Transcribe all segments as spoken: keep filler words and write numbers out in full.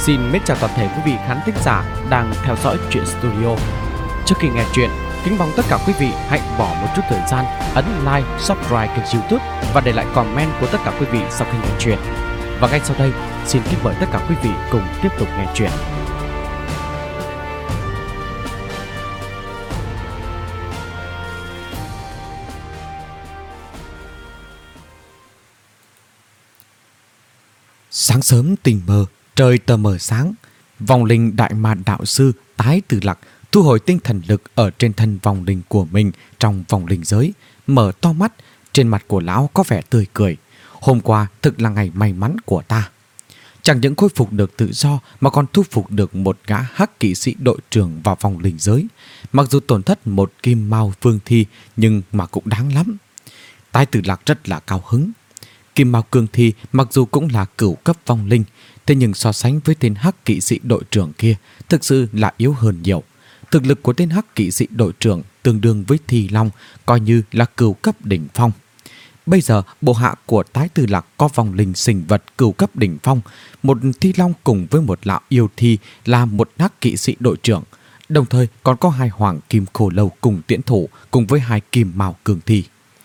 Xin mến chào toàn thể quý vị khán thính giả đang theo dõi Truyện Studio. Trước khi nghe chuyện, kính mong tất cả quý vị hãy bỏ một chút thời gian ấn like, subscribe kênh YouTube và để lại comment của tất cả quý vị sau khi nghe chuyện. Và ngay sau đây, xin kính mời tất cả quý vị cùng tiếp tục nghe chuyện. Sáng sớm tình mờ, trời tờ mờ sáng, vong linh đại ma đạo sư Tái Từ Lặc thu hồi tinh thần lực ở trên thân vong linh của mình trong vong linh giới, mở to mắt, trên mặt của lão có vẻ tươi cười. Hôm qua thực là ngày may mắn của ta. Chẳng những khôi phục được tự do mà còn thu phục được một gã hắc kỵ sĩ đội trưởng vào vong linh giới. Mặc dù tổn thất một kim mao vương thi nhưng mà cũng đáng lắm. Tái Từ Lặc rất là cao hứng. Kim mao cương thi mặc dù cũng là cửu cấp vong linh, thế nhưng so sánh với tên hắc kỵ sĩ đội trưởng kia thực sự là yếu hơn nhiều. Thực lực của tên hắc kỵ sĩ đội trưởng tương đương với thi long, coi như là cửu cấp đỉnh phong. Bây giờ bộ hạ của Tái Từ Lặc có vong linh sinh vật cửu cấp đỉnh phong, một thi long cùng với một lão yêu thi là một hắc kỵ sĩ đội trưởng, đồng thời còn có hai hoàng kim khô lâu cùng tiễn thủ cùng với hai kim mao cương thi.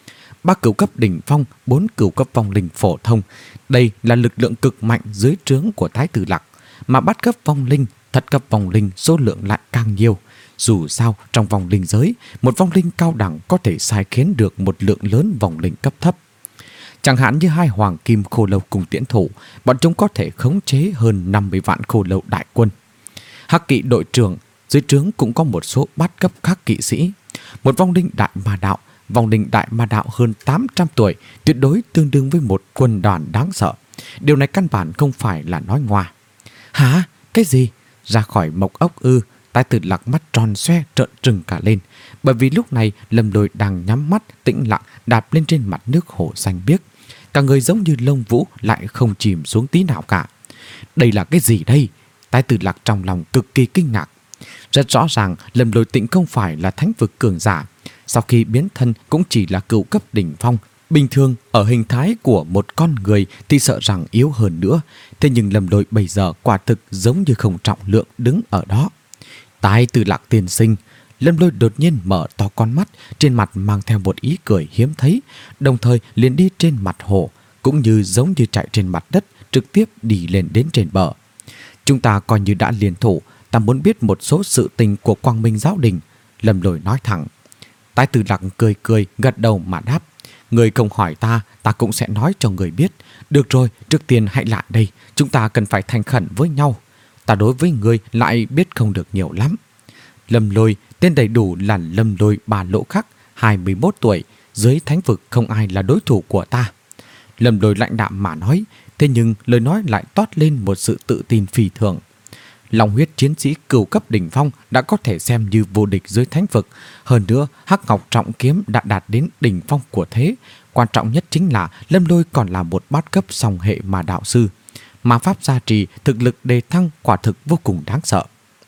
Ba cửu cấp đỉnh phong, bốn cửu cấp vong linh phổ thông. Đây là lực lượng cực mạnh dưới trướng của Tái Từ Lặc. Mà bát cấp vong linh, thất cấp vong linh số lượng lại càng nhiều. Dù sao trong vong linh giới, một vong linh cao đẳng có thể sai khiến được một lượng lớn vong linh cấp thấp. Chẳng hạn như hai hoàng kim khô lâu cùng tiễn thủ, bọn chúng có thể khống chế hơn năm mươi vạn khô lâu đại quân. Hắc kỵ đội trưởng dưới trướng cũng có một số bát cấp khác kỵ sĩ. Một vong linh đại ma đạo, vong linh đại ma đạo hơn tám trăm tuổi, tuyệt đối tương đương với một quân đoàn đáng sợ. Điều này căn bản không phải là nói ngoa. Hả? Cái gì? Ra khỏi mộc ốc ư? Tái Từ Lặc mắt tròn xoe trợn trừng cả lên, bởi vì lúc này Lâm Lôi đang nhắm mắt tĩnh lặng đạp lên trên mặt nước hồ xanh biếc. Cả người giống như lông vũ lại không chìm xuống tí nào cả. Đây là cái gì đây? Tái Từ Lặc trong lòng cực kỳ kinh ngạc. Rất rõ ràng Lâm Lôi Tĩnh không phải là thánh vực cường giả. Sau khi biến thân cũng chỉ là cửu cấp đỉnh phong. Bình thường ở hình thái của một con người thì sợ rằng yếu hơn nữa. Thế nhưng Lâm Lôi bây giờ quả thực giống như không trọng lượng đứng ở đó. Tái Từ Lặc tiên sinh. Lâm Lôi đột nhiên mở to con mắt, trên mặt mang theo một ý cười hiếm thấy, đồng thời liền đi trên mặt hồ, cũng như giống như chạy trên mặt đất, trực tiếp đi lên đến trên bờ. Chúng ta coi như đã liên thủ, ta muốn biết một số sự tình của Quang Minh giáo đình. Lâm Lôi nói thẳng. Tái Từ Lặc cười cười gật đầu mà đáp. Người không hỏi ta, ta cũng sẽ nói cho người biết. Được rồi, trước tiên hãy lại đây, chúng ta cần phải thành khẩn với nhau. Ta đối với người lại biết không được nhiều lắm. Lâm Lôi, tên đầy đủ là Lâm Lôi Bà Lỗ Khắc, hai mươi mốt tuổi, dưới thánh vực không ai là đối thủ của ta. Lâm Lôi lạnh đạm mà nói, thế nhưng lời nói lại toát lên một sự tự tin phi thường. Long huyết chiến sĩ cửu cấp đỉnh phong đã có thể xem như vô địch dưới thánh vực. Hơn nữa, Hắc Ngọc Trọng Kiếm đã đạt đến đỉnh phong của thế. Quan trọng nhất chính là Lâm Lôi còn là một bát cấp song hệ ma đạo sư. Ma pháp gia trì, thực lực đề thăng quả thực vô cùng đáng sợ.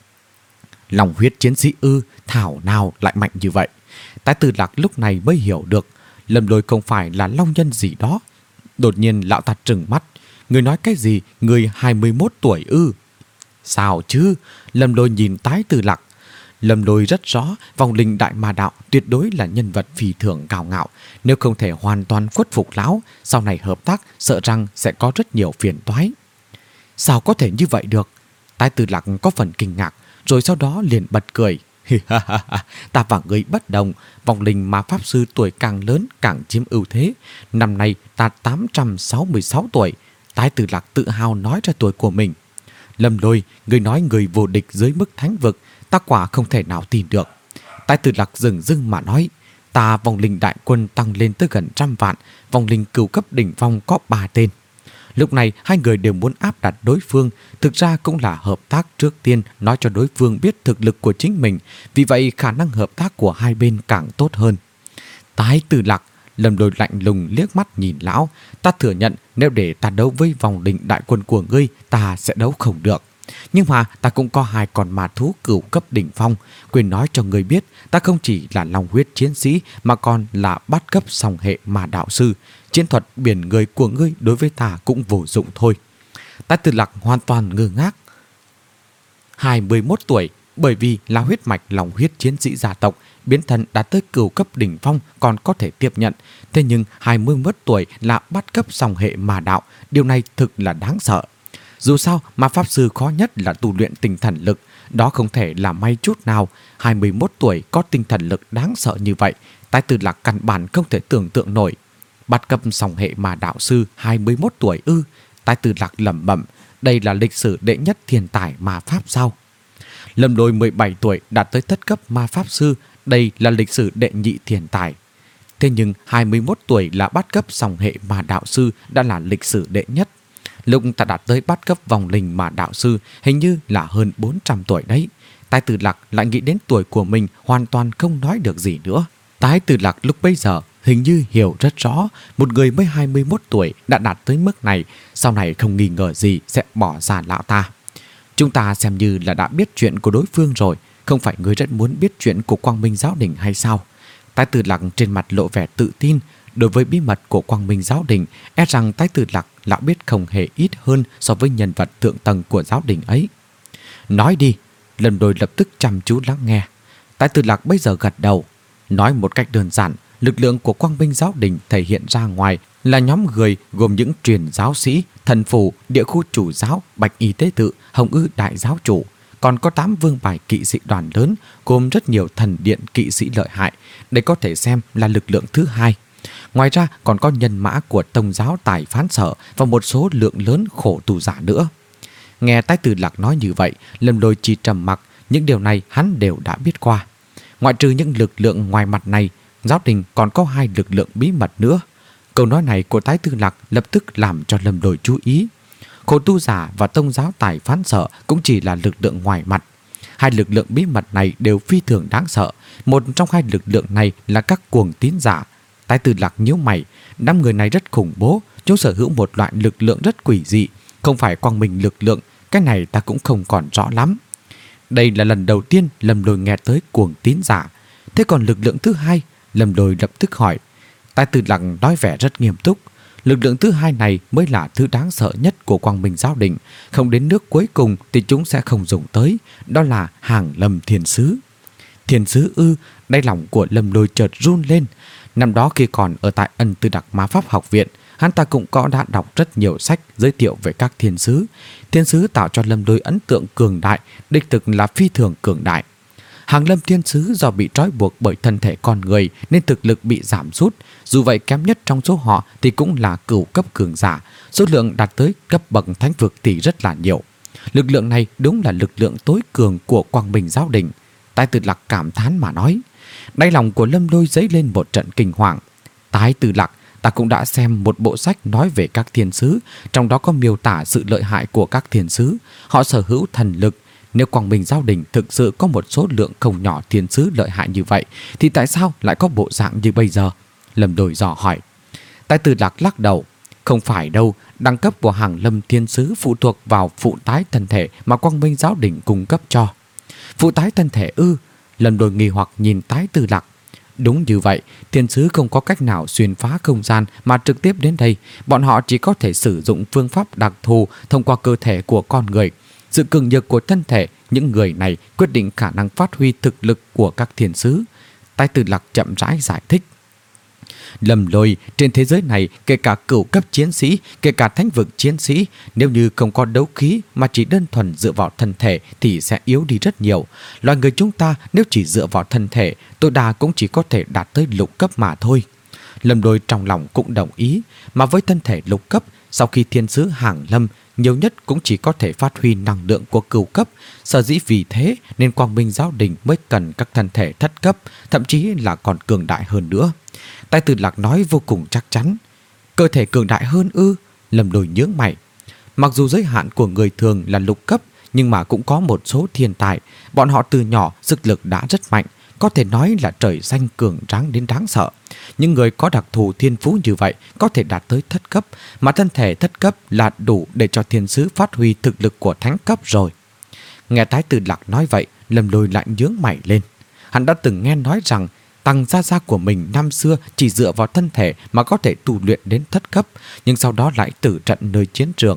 Long huyết chiến sĩ ư, thảo nào lại mạnh như vậy. Tái Từ Lặc lúc này mới hiểu được Lâm Lôi không phải là long nhân gì đó. Đột nhiên lão ta trừng mắt. Người nói cái gì? Người hai mươi mốt tuổi ư? Sao chứ? Lâm Lôi nhìn Tái Từ Lặc. Lâm Lôi rất rõ vong linh đại ma đạo tuyệt đối là nhân vật phi thường cao ngạo. Nếu không thể hoàn toàn khuất phục lão, sau này hợp tác sợ rằng sẽ có rất nhiều phiền toái. Sao có thể như vậy được? Tái Từ Lặc có phần kinh ngạc, rồi sau đó liền bật cười. Ta và người bất đồng, vong linh ma pháp sư tuổi càng lớn càng chiếm ưu thế. Năm nay ta tám trăm sáu mươi sáu tuổi. Tái Từ Lặc tự hào nói ra tuổi của mình. Lâm Lôi, người nói người vô địch dưới mức thánh vực, ta quả không thể nào tin được. Tái Từ Lặc dừng dưng mà nói, ta vong linh đại quân tăng lên tới gần trăm vạn, vong linh cửu cấp đỉnh phong có ba tên. Lúc này hai người đều muốn áp đặt đối phương, thực ra cũng là hợp tác trước tiên nói cho đối phương biết thực lực của chính mình, vì vậy khả năng hợp tác của hai bên càng tốt hơn. Tái Từ Lặc, Lâm Lôi lạnh lùng liếc mắt nhìn lão. Ta thừa nhận nếu để ta đấu với vong linh đại quân của ngươi, ta sẽ đấu không được. Nhưng mà ta cũng có hai con ma thú cửu cấp đỉnh phong. Quên nói cho ngươi biết, ta không chỉ là long huyết chiến sĩ mà còn là bát cấp song hệ ma đạo sư. Chiến thuật biển người của ngươi đối với ta cũng vô dụng thôi. Tái Từ Lặc hoàn toàn ngơ ngác. hai mươi mốt tuổi, bởi vì là huyết mạch lòng huyết chiến sĩ gia tộc, biến thân đã tới cửu cấp đỉnh phong còn có thể tiếp nhận. Thế nhưng hai mươi mốt tuổi là bắt cấp song hệ ma đạo, điều này thực là đáng sợ. Dù sao, mà pháp sư khó nhất là tu luyện tinh thần lực, đó không thể là may chút nào. hai mươi mốt tuổi có tinh thần lực đáng sợ như vậy, Tái Tử Lạc căn bản không thể tưởng tượng nổi. Bắt cấp song hệ ma đạo sư hai mươi mốt tuổi ư? Tái Tử Lạc lẩm bẩm, đây là lịch sử đệ nhất thiên tài ma pháp sao? Lâm Lôi mười bảy tuổi đạt tới thất cấp ma pháp sư, đây là lịch sử đệ nhị thiên tài. Thế nhưng hai mươi mốt tuổi là bắt cấp song hệ ma đạo sư đã là lịch sử đệ nhất. Lúc ta đạt tới bắt cấp vòng linh mà đạo sư hình như là hơn bốn trăm tuổi đấy. Tái Tử Lạc lại nghĩ đến tuổi của mình, hoàn toàn không nói được gì nữa. Tái Tử Lạc lúc bấy giờ hình như hiểu rất rõ, một người mới hai mươi mốt tuổi đã đạt tới mức này, sau này không nghi ngờ gì sẽ bỏ ra lão ta. Chúng ta xem như là đã biết chuyện của đối phương rồi, không phải ngươi rất muốn biết chuyện của Quang Minh Giáo Đình hay sao? Tái Tử Lạc trên mặt lộ vẻ tự tin. Đối với bí mật của Quang Minh Giáo Đình, e rằng Tái Tử Lạc lão biết không hề ít hơn so với nhân vật thượng tầng của giáo đình ấy. Nói đi. Lâm Lôi lập tức chăm chú lắng nghe. Tái Tử Lạc bây giờ gật đầu. Nói một cách đơn giản, lực lượng của Quang Minh Giáo Đình thể hiện ra ngoài là nhóm người gồm những truyền giáo sĩ, thần phù, địa khu chủ giáo, bạch y tế tự, hồng ư đại giáo chủ. Còn có tám vương bài kỵ sĩ đoàn lớn gồm rất nhiều thần điện kỵ sĩ lợi hại. Đây có thể xem là lực lượng thứ hai. Ngoài ra còn có nhân mã của tông giáo tài phán sở và một số lượng lớn khổ tù giả nữa. Nghe Tái Tử Lạc nói như vậy, Lâm Lôi chỉ trầm mặc, những điều này hắn đều đã biết qua. Ngoại trừ những lực lượng ngoài mặt này, giáo đình còn có hai lực lượng bí mật nữa. Câu nói này của Tái Tử Lạc lập tức làm cho Lâm Lôi chú ý. Khổ tu giả và tông giáo tài phán sở cũng chỉ là lực lượng ngoài mặt. Hai lực lượng bí mật này đều phi thường đáng sợ. Một trong hai lực lượng này là các cuồng tín giả. Tái Tử Lạc nhíu mày, năm người này rất khủng bố, chúng sở hữu một loại lực lượng rất quỷ dị, không phải quang minh lực lượng, cái này ta cũng không còn rõ lắm. Đây là lần đầu tiên Lâm Lôi nghe tới cuồng tín giả. Thế còn lực lượng thứ hai? Lâm Lôi lập tức hỏi. Tái Tử Lạc nói vẻ rất nghiêm túc. Lực lượng thứ hai này mới là thứ đáng sợ nhất của Quang Minh Giáo Đình, không đến nước cuối cùng thì chúng sẽ không dùng tới, đó là Hàng Lâm Thiên Sứ. Thiên Sứ ư? Đáy lòng của Lâm Lôi chợt run lên. Năm đó khi còn ở tại Ân Tư Đặc Ma Pháp Học Viện, hắn ta cũng có đã đọc rất nhiều sách giới thiệu về các thiên sứ. Thiên sứ tạo cho Lâm Lôi ấn tượng cường đại, đích thực là phi thường cường đại. Hàng Lâm Thiên Sứ do bị trói buộc bởi thân thể con người nên thực lực bị giảm sút. Dù vậy kém nhất trong số họ thì cũng là cửu cấp cường giả, số lượng đạt tới cấp bậc thánh vực thì rất là nhiều. Lực lượng này đúng là lực lượng tối cường của Quang Minh Giáo Đình. Tái Tử Lạc cảm thán mà nói. Đáy lòng của Lâm Lôi dấy lên một trận kinh hoàng. Tái Tử Lạc, ta cũng đã xem một bộ sách nói về các thiên sứ, trong đó có miêu tả sự lợi hại của các thiên sứ. Họ sở hữu thần lực. Nếu Quang Minh Giáo Đình thực sự có một số lượng không nhỏ thiên sứ lợi hại như vậy, thì tại sao lại có bộ dạng như bây giờ? Lâm Lôi dò hỏi. Tái Tử Lạc lắc đầu. Không phải đâu, đẳng cấp của Hàng Lâm Thiên Sứ phụ thuộc vào phụ tái thân thể mà Quang Minh Giáo Đình cung cấp cho. Phụ tái thân thể ư? Lâm Lôi nghi hoặc nhìn Tái Tử Lạc. Đúng như vậy, thiên sứ không có cách nào xuyên phá không gian mà trực tiếp đến đây. Bọn họ chỉ có thể sử dụng phương pháp đặc thù thông qua cơ thể của con người. Sự cường nhược của thân thể những người này quyết định khả năng phát huy thực lực của các thiên sứ. Tái Tử Lạc chậm rãi giải thích. Lâm Lôi, trên thế giới này kể cả cửu cấp chiến sĩ, kể cả thánh vực chiến sĩ, nếu như không có đấu khí mà chỉ đơn thuần dựa vào thân thể thì sẽ yếu đi rất nhiều. Loài người chúng ta nếu chỉ dựa vào thân thể, tối đa cũng chỉ có thể đạt tới lục cấp mà thôi. Lâm Lôi trong lòng cũng đồng ý, mà với thân thể lục cấp, sau khi thiên sứ Hàng Lâm, nhiều nhất cũng chỉ có thể phát huy năng lượng của cửu cấp. Sở dĩ vì thế nên Quang Minh Giáo Đình mới cần các thân thể thất cấp, thậm chí là còn cường đại hơn nữa. Tái Tử Lạc nói vô cùng chắc chắn. Cơ thể cường đại hơn ư? Lâm Lôi nhướng mày. Mặc dù giới hạn của người thường là lục cấp, nhưng mà cũng có một số thiên tài. Bọn họ từ nhỏ sức lực đã rất mạnh, có thể nói là trời xanh cường tráng đến đáng sợ. Những người có đặc thù thiên phú như vậy có thể đạt tới thất cấp, mà thân thể thất cấp là đủ để cho thiên sứ phát huy thực lực của thánh cấp rồi. Nghe Tái Tử Lạc nói vậy, Lâm Lôi lại nhướng mày lên. Hắn đã từng nghe nói rằng Tăng gia gia của mình năm xưa chỉ dựa vào thân thể mà có thể tu luyện đến thất cấp, nhưng sau đó lại tử trận nơi chiến trường.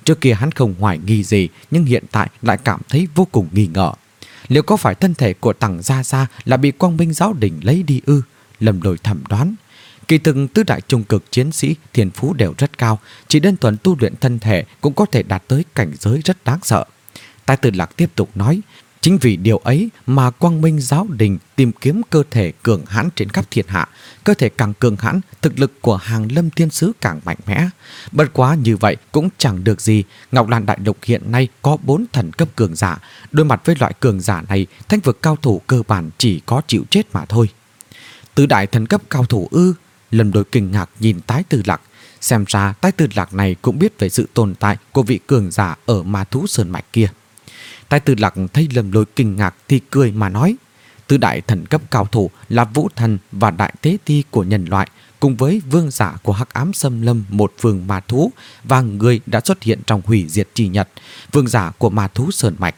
Trước kia hắn không hoài nghi gì, nhưng hiện tại lại cảm thấy vô cùng nghi ngờ. Liệu có phải thân thể của Tằng Gia Gia là bị Quang Minh Giáo Đình lấy đi ư? Lâm Lôi thẩm đoán. Kỳ thực tứ đại trung cực chiến sĩ thiên phú đều rất cao, chỉ đơn thuần tu luyện thân thể cũng có thể đạt tới cảnh giới rất đáng sợ. Tài Tử Lạc tiếp tục nói, chính vì điều ấy mà Quang Minh Giáo Đình tìm kiếm cơ thể cường hãn trên khắp thiên hạ. Cơ thể càng cường hãn, thực lực của Hàng Lâm Thiên Sứ càng mạnh mẽ. Bất quá như vậy cũng chẳng được gì. Ngọc Lan Đại Lục hiện nay có bốn thần cấp cường giả. Đối mặt với loại cường giả này, thánh vực cao thủ cơ bản chỉ có chịu chết mà thôi. Tứ đại thần cấp cao thủ ư? Lâm Lôi kinh ngạc nhìn Tái Tử Lạc. Xem ra Tái Tử Lạc này cũng biết về sự tồn tại của vị cường giả ở Ma Thú Sơn Mạch kia. Tái Tử Lạc thấy Lâm Lôi kinh ngạc thì cười mà nói, tứ đại thần cấp cao thủ là Vũ Thần và Đại Tế Ti của nhân loại, cùng với vương giả của Hắc Ám Xâm Lâm một phương ma thú và người đã xuất hiện trong hủy diệt chi nhật, vương giả của Ma Thú Sơn Mạch.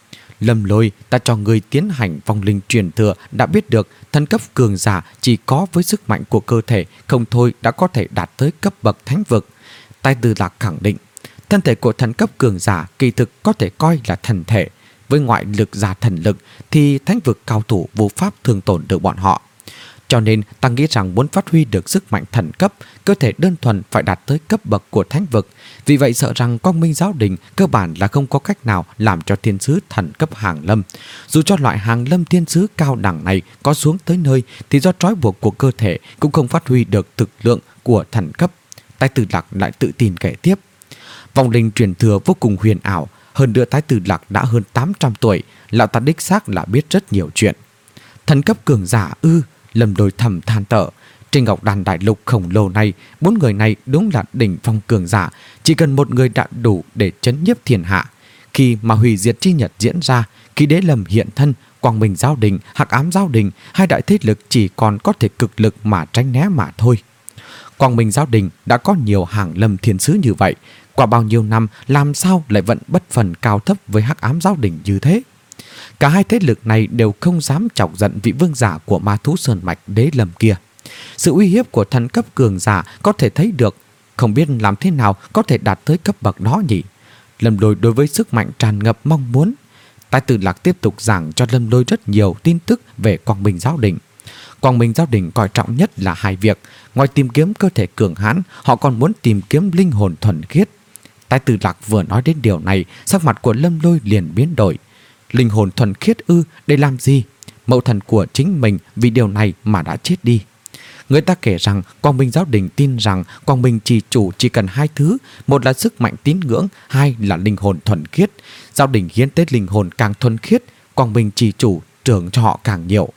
Lâm Lôi, ta cho người tiến hành vong linh truyền thừa đã biết được thần cấp cường giả chỉ có với sức mạnh của cơ thể không thôi đã có thể đạt tới cấp bậc thánh vực. Tái Tử Lạc khẳng định, thân thể của thần cấp cường giả kỳ thực có thể coi là thần thể. Với ngoại lực giả thần lực thì thánh vực cao thủ vô pháp thương tổn được bọn họ. Cho nên ta nghĩ rằng muốn phát huy được sức mạnh thần cấp, cơ thể đơn thuần phải đạt tới cấp bậc của thánh vực. Vì vậy sợ rằng Quang Minh Giáo Đình cơ bản là không có cách nào làm cho thiên sứ thần cấp Hàng Lâm. Dù cho loại Hàng Lâm thiên sứ cao đẳng này có xuống tới nơi thì do trói buộc của cơ thể cũng không phát huy được thực lượng của thần cấp. Tái Tử Lạc lại tự tin kể tiếp. Vong linh truyền thừa vô cùng huyền ảo. Hơn nữa Tái Tử Lạc đã hơn tám trăm tuổi, lão ta đích xác là biết rất nhiều chuyện. Thần cấp cường giả ư? Lâm Lôi thầm than thở. Trên Ngọc Đàn Đại Lục khổng lồ này, bốn người này đúng là đỉnh phong cường giả. Chỉ cần một người đã đủ để chấn nhiếp thiên hạ. Khi mà hủy diệt chi nhật diễn ra, khi Đế Lâm hiện thân, Quang Minh Giáo Đình, Hắc Ám Giáo Đình, hai đại thế lực chỉ còn có thể cực lực mà tránh né mà thôi. Quang Minh Giáo Đình đã có nhiều Hàng Lâm thiên sứ như vậy, qua bao nhiêu năm làm sao lại vẫn bất phần cao thấp với Hắc Ám Giáo Đình như thế? Cả hai thế lực này đều không dám chọc giận vị vương giả của Ma Thú Sơn Mạch Đế Lâm kia. Sự uy hiếp của thần cấp cường giả có thể thấy được, không biết làm thế nào có thể đạt tới cấp bậc đó nhỉ? Lâm Lôi đối với sức mạnh tràn ngập mong muốn. Tái Tử Lạc tiếp tục giảng cho Lâm Lôi rất nhiều tin tức về Quang Minh Giáo Đình. Quang Minh Giáo Đình coi trọng nhất là hai việc. Ngoài tìm kiếm cơ thể cường hãn, họ còn muốn tìm kiếm linh hồn thuần khiết. Tái Tử Lạc vừa nói đến điều này, sắc mặt của Lâm Lôi liền biến đổi. Linh hồn thuần khiết ư? Để làm gì? Mẫu thần của chính mình vì điều này mà đã chết đi. Người ta kể rằng Quang Minh Giáo Đình tin rằng Quang Minh Trì Chủ chỉ cần hai thứ, một là sức mạnh tín ngưỡng, hai là linh hồn thuần khiết. Giáo Đình hiến tế linh hồn càng thuần khiết, Quang Minh Trì Chủ trưởng cho họ càng nhiều.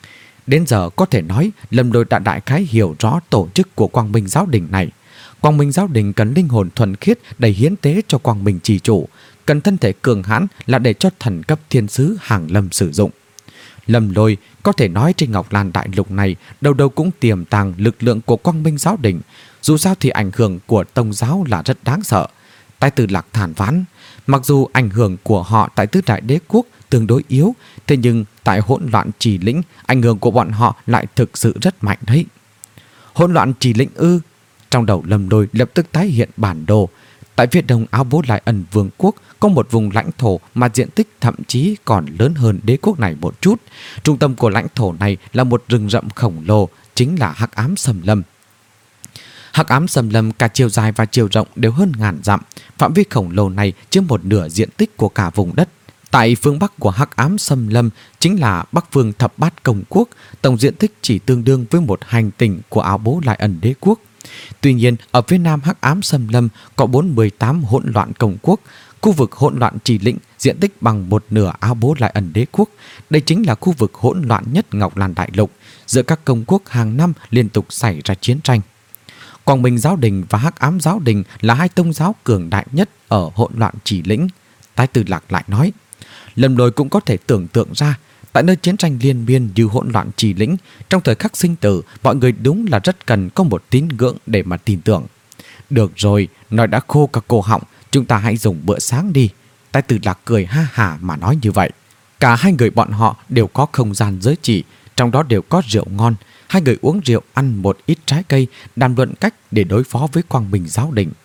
Đến giờ có thể nói Lâm Lôi đã đại khái hiểu rõ tổ chức của Quang Minh Giáo Đình này. Quang Minh Giáo Đình cần linh hồn thuần khiết để hiến tế cho Quang Minh Trì Chủ, cần thân thể cường hãn là để cho thần cấp thiên sứ Hàng Lâm sử dụng. Lâm Lôi có thể nói trên Ngọc Lan Đại Lục này đâu đâu cũng tiềm tàng lực lượng của Quang Minh Giáo Đình. Dù sao thì ảnh hưởng của tông giáo là rất đáng sợ. Tái Tử Lạc thản vãn, mặc dù ảnh hưởng của họ tại tứ đại đế quốc tương đối yếu, thế nhưng tại hỗn loạn trì lĩnh, ảnh hưởng của bọn họ lại thực sự rất mạnh đấy. Hỗn loạn trì lĩnh ư? Trong đầu Lâm Lôi lập tức tái hiện bản đồ. Tại phía đông Áo Bố Lai Ẩn Vương quốc có một vùng lãnh thổ mà diện tích thậm chí còn lớn hơn đế quốc này một chút. Trung tâm của lãnh thổ này là một rừng rậm khổng lồ, chính là Hắc Ám Xâm Lâm. Hắc Ám Xâm Lâm cả chiều dài và chiều rộng đều hơn ngàn dặm. Phạm vi khổng lồ này chiếm một nửa diện tích của cả vùng đất. Tại phương Bắc của Hắc Ám Xâm Lâm chính là Bắc Phương Thập Bát Công Quốc, tổng diện tích chỉ tương đương với một hành tinh của Áo Bố Lai Ẩn Đế quốc. Tuy nhiên, ở phía nam Hắc Ám Xâm Lâm có bốn mươi tám hỗn loạn công quốc, khu vực hỗn loạn trì lĩnh diện tích bằng một nửa Áo Bố Lai Ẩn Đế quốc. Đây chính là khu vực hỗn loạn nhất Ngọc Lan Đại Lục, giữa các công quốc hàng năm liên tục xảy ra chiến tranh. Quang Minh Giáo Đình và Hắc Ám Giáo Đình là hai tông giáo cường đại nhất ở hỗn loạn trì lĩnh. Tái Tử Lạc lại nói, Lâm Lôi cũng có thể tưởng tượng ra, tại nơi chiến tranh liên miên như hỗn loạn trì lĩnh, trong thời khắc sinh tử, mọi người đúng là rất cần có một tín ngưỡng để mà tin tưởng. Được rồi, nói đã khô cả cổ họng, chúng ta hãy dùng bữa sáng đi. Tái Tử Lạc cười ha hả mà nói như vậy. Cả hai người bọn họ đều có không gian giới chỉ, trong đó đều có rượu ngon. Hai người uống rượu, ăn một ít trái cây, đàm luận cách để đối phó với Quang Minh Giáo Đình.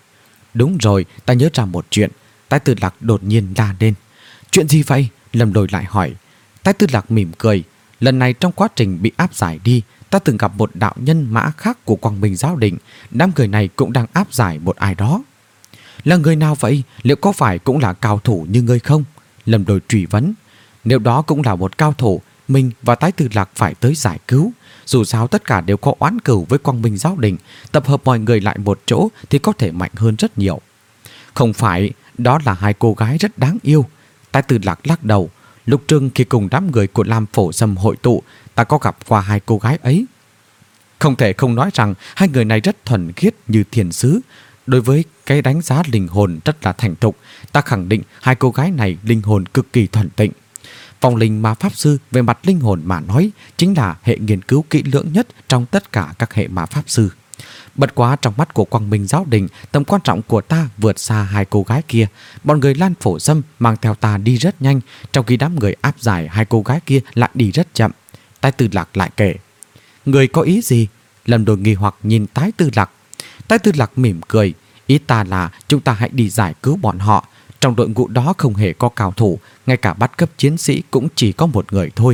Đúng rồi, ta nhớ ra một chuyện. Tái Tư Lạc đột nhiên la lên. Chuyện gì vậy? Lâm Lôi lại hỏi. Tái Tư Lạc mỉm cười. Lần này trong quá trình bị áp giải đi, ta từng gặp một đạo nhân mã khác của Quang Minh Giáo Đình. Đám người này cũng đang áp giải một ai đó. Là người nào vậy? Liệu có phải cũng là cao thủ như ngươi không? Lâm Lôi truy vấn. Nếu đó cũng là một cao thủ, mình và Tái Tư Lạc phải tới giải cứu. Dù sao tất cả đều có oán cừu với Quang Minh Giáo Đình. Tập hợp mọi người lại một chỗ thì có thể mạnh hơn rất nhiều. Không phải, đó là hai cô gái rất đáng yêu. Tái Tư Lạc lắc đầu. Lúc trưng khi cùng đám người của Lam Phổ Sâm hội tụ, ta có gặp qua hai cô gái ấy. Không thể không nói rằng hai người này rất thuần khiết như thiên sứ. Đối với cái đánh giá linh hồn rất là thành thục, ta khẳng định hai cô gái này linh hồn cực kỳ thuần tịnh. Vong linh ma pháp sư về mặt linh hồn mà nói chính là hệ nghiên cứu kỹ lưỡng nhất trong tất cả các hệ ma pháp sư. Bất quá trong mắt của Quang Minh Giáo Đình, tầm quan trọng của ta vượt xa hai cô gái kia. Bọn người Lan Phổ Sâm mang theo ta đi rất nhanh, trong khi đám người áp giải hai cô gái kia lại đi rất chậm. Tái Tư Lạc lại kể. Người có ý gì? Lâm Đôi nghi hoặc nhìn Tái Tư Lạc. Tái Tư Lạc mỉm cười. Ý ta là chúng ta hãy đi giải cứu bọn họ. Trong đội ngũ đó không hề có cao thủ, ngay cả bát cấp chiến sĩ cũng chỉ có một người thôi.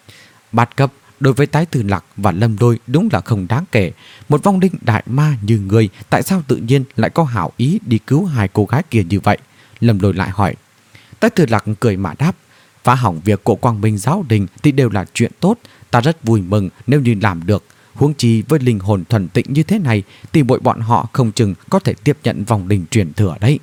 Bát cấp đối với Tái Tư Lạc và Lâm Đôi đúng là không đáng kể. Một vong linh đại ma như người, tại sao tự nhiên lại có hảo ý đi cứu hai cô gái kia như vậy? Lâm Đôi lại hỏi. Tái Tư Lạc cười mà đáp. Phá hỏng việc của Quang Minh Giáo Đình thì đều là chuyện tốt. Ta rất vui mừng nếu như làm được. Huống chi với linh hồn thuần tịnh như thế này thì bội bọn họ không chừng có thể tiếp nhận vong linh truyền thừa đấy.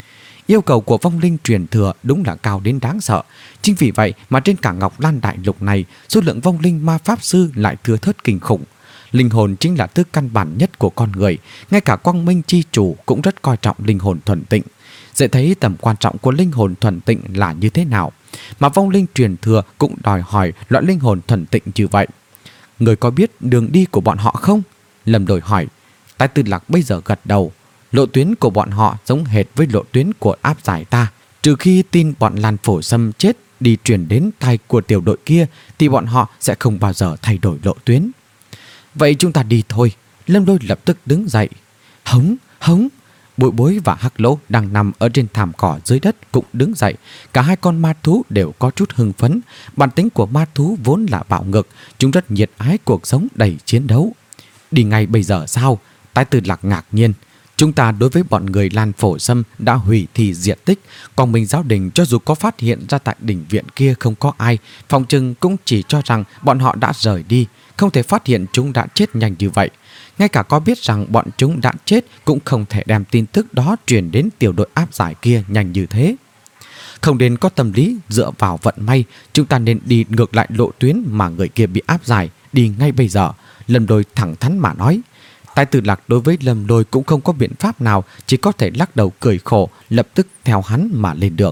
Yêu cầu của vong linh truyền thừa đúng là cao đến đáng sợ. Chính vì vậy mà trên cả Ngọc Lan Đại Lục này, số lượng vong linh ma pháp sư lại thưa thớt kinh khủng. Linh hồn chính là thứ căn bản nhất của con người. Ngay cả Quang Minh Chi Chủ cũng rất coi trọng linh hồn thuần tịnh. Dễ thấy tầm quan trọng của linh hồn thuần tịnh là như thế nào. Mà vong linh truyền thừa cũng đòi hỏi loại linh hồn thuần tịnh như vậy. Người có biết đường đi của bọn họ không? Lâm Đôi hỏi. Tái Tư Lạc bây giờ gật đầu. Lộ tuyến của bọn họ giống hệt với lộ tuyến của áp giải ta. Trừ khi tin bọn Lan Phổ Sâm chết đi truyền đến tay của tiểu đội kia thì bọn họ sẽ không bao giờ thay đổi lộ tuyến. Vậy chúng ta đi thôi. Lâm Đôi lập tức đứng dậy. Hống, hống. Bụi Bối và Hắc Lỗ đang nằm ở trên thảm cỏ dưới đất cũng đứng dậy. Cả hai con ma thú đều có chút hưng phấn. Bản tính của ma thú vốn là bạo ngược. Chúng rất nhiệt ái cuộc sống đầy chiến đấu. Đi ngay bây giờ sao? Tái Tư Lạc ngạc nhiên. Chúng ta đối với bọn người Lan Phổ Sâm đã hủy thì diệt tích. Còn mình Giáo Đình cho dù có phát hiện ra tại đỉnh viện kia không có ai, phòng trừng cũng chỉ cho rằng bọn họ đã rời đi. Không thể phát hiện chúng đã chết nhanh như vậy. Ngay cả có biết rằng bọn chúng đã chết cũng không thể đem tin tức đó truyền đến tiểu đội áp giải kia nhanh như thế. Không nên có tâm lý dựa vào vận may. Chúng ta nên đi ngược lại lộ tuyến mà người kia bị áp giải. Đi ngay bây giờ. Lâm Đôi thẳng thắn mà nói. Tái Tư Lạc đối với Lâm Đôi cũng không có biện pháp nào, chỉ có thể lắc đầu cười khổ, lập tức theo hắn mà lên đường.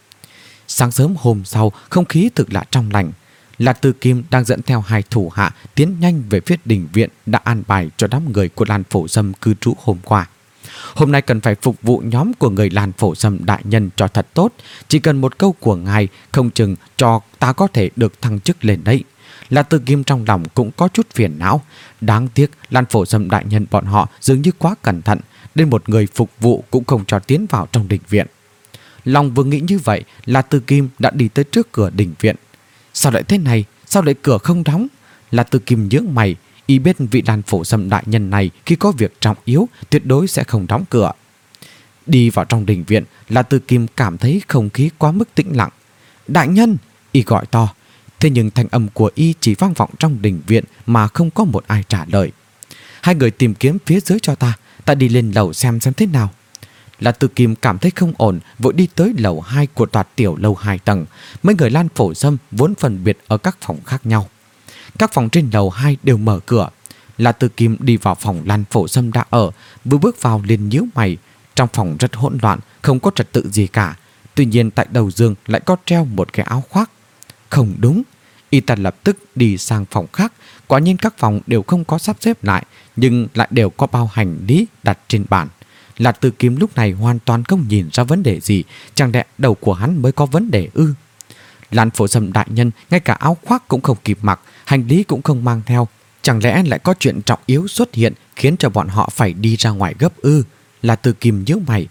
Sáng sớm hôm sau, không khí thực là trong lành. Là Tư Kim đang dẫn theo hai thủ hạ tiến nhanh về phía đình viện đã an bài cho đám người của Lan Phổ Sâm cư trú hôm qua. Hôm nay cần phải phục vụ nhóm của người Lan Phổ Sâm đại nhân cho thật tốt. Chỉ cần một câu của ngài, không chừng cho ta có thể được thăng chức lên đấy. Là Tư Kim trong lòng cũng có chút phiền não. Đáng tiếc Lan Phổ Sâm đại nhân bọn họ dường như quá cẩn thận, đến một người phục vụ cũng không cho tiến vào trong đình viện. Lòng vừa nghĩ như vậy, là Tư Kim đã đi tới trước cửa đình viện. Sao lại thế này? Sao lại cửa không đóng? Là Tư Kim nhướng mày, y biết vị Lan Phổ Sâm đại nhân này khi có việc trọng yếu tuyệt đối sẽ không đóng cửa. Đi vào trong đình viện, là Tư Kim cảm thấy không khí quá mức tĩnh lặng. Đại nhân! Y gọi to. Thế nhưng thanh âm của y chỉ vang vọng trong đình viện mà không có một ai trả lời. Hai người tìm kiếm phía dưới cho ta, ta đi lên lầu xem xem thế nào. Là Tư Kim cảm thấy không ổn, vội đi tới lầu hai của tòa tiểu lâu hai tầng. Mấy người Lan Phổ Sâm vốn phân biệt ở các phòng khác nhau. Các phòng trên lầu hai đều mở cửa. Là Tư Kim đi vào phòng Lan Phổ Sâm đã ở, vừa bước vào liền nhíu mày. Trong phòng rất hỗn loạn, không có trật tự gì cả. Tuy nhiên tại đầu giường lại có treo một cái áo khoác. Không đúng. Y ta lập tức đi sang phòng khác. Quả nhiên các phòng đều không có sắp xếp lại, nhưng lại đều có bao hành lý đặt trên bàn. Là Tư Kim lúc này hoàn toàn không nhìn ra vấn đề gì. Chẳng lẽ đầu của hắn mới có vấn đề ư? Lan Phổ Sâm đại nhân ngay cả áo khoác cũng không kịp mặc, hành lý cũng không mang theo. Chẳng lẽ lại có chuyện trọng yếu xuất hiện khiến cho bọn họ phải đi ra ngoài gấp ư? Là Tư Kim nhíu mày.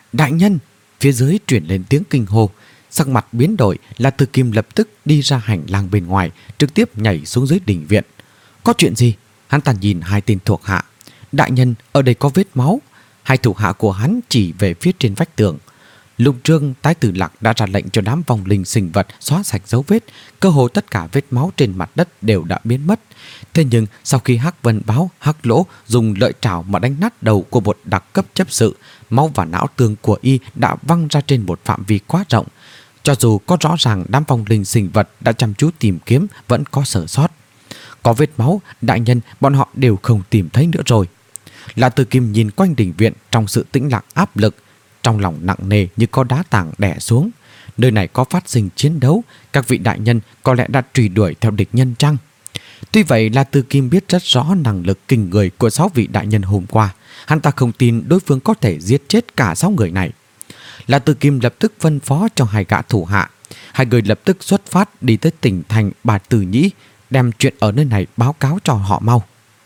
Đại nhân! Phía dưới truyền lên tiếng kinh hô. Sắc mặt biến đổi, La Tư Kim lập tức đi ra hành lang bên ngoài, trực tiếp nhảy xuống dưới đình viện. Có chuyện gì? Hắn ta nhìn hai tên thuộc hạ. Đại nhân, ở đây có vết máu. Hai thủ hạ của hắn chỉ về phía trên vách tường. Lục Trương Tái Tử Lạc đã ra lệnh cho đám vong linh sinh vật xóa sạch dấu vết. Cơ hồ tất cả vết máu trên mặt đất đều đã biến mất. Thế nhưng sau khi Hắc Vân báo Hắc Lỗ dùng lợi trảo mà đánh nát đầu của một đặc cấp chấp sự, máu và não tường của y đã văng ra trên một phạm vi quá rộng. Cho dù có rõ ràng đám vong linh sinh vật đã chăm chú tìm kiếm vẫn có sở sót. Có vết máu, đại nhân, bọn họ đều không tìm thấy nữa rồi. La Tư Kim nhìn quanh đình viện trong sự tĩnh lặng áp lực, trong lòng nặng nề như có đá tảng đè xuống. Nơi này có phát sinh chiến đấu, các vị đại nhân có lẽ đã truy đuổi theo địch nhân chăng? Tuy vậy, La Tư Kim biết rất rõ năng lực kinh người của sáu vị đại nhân hôm qua. Hắn ta không tin đối phương có thể giết chết cả sáu người này. La Tư Kim lập tức phân phó cho hai gã thủ hạ. Hai người lập tức xuất phát đi tới tỉnh thành Bà Từ Nhĩ, đem chuyện ở nơi này báo cáo cho họ mau.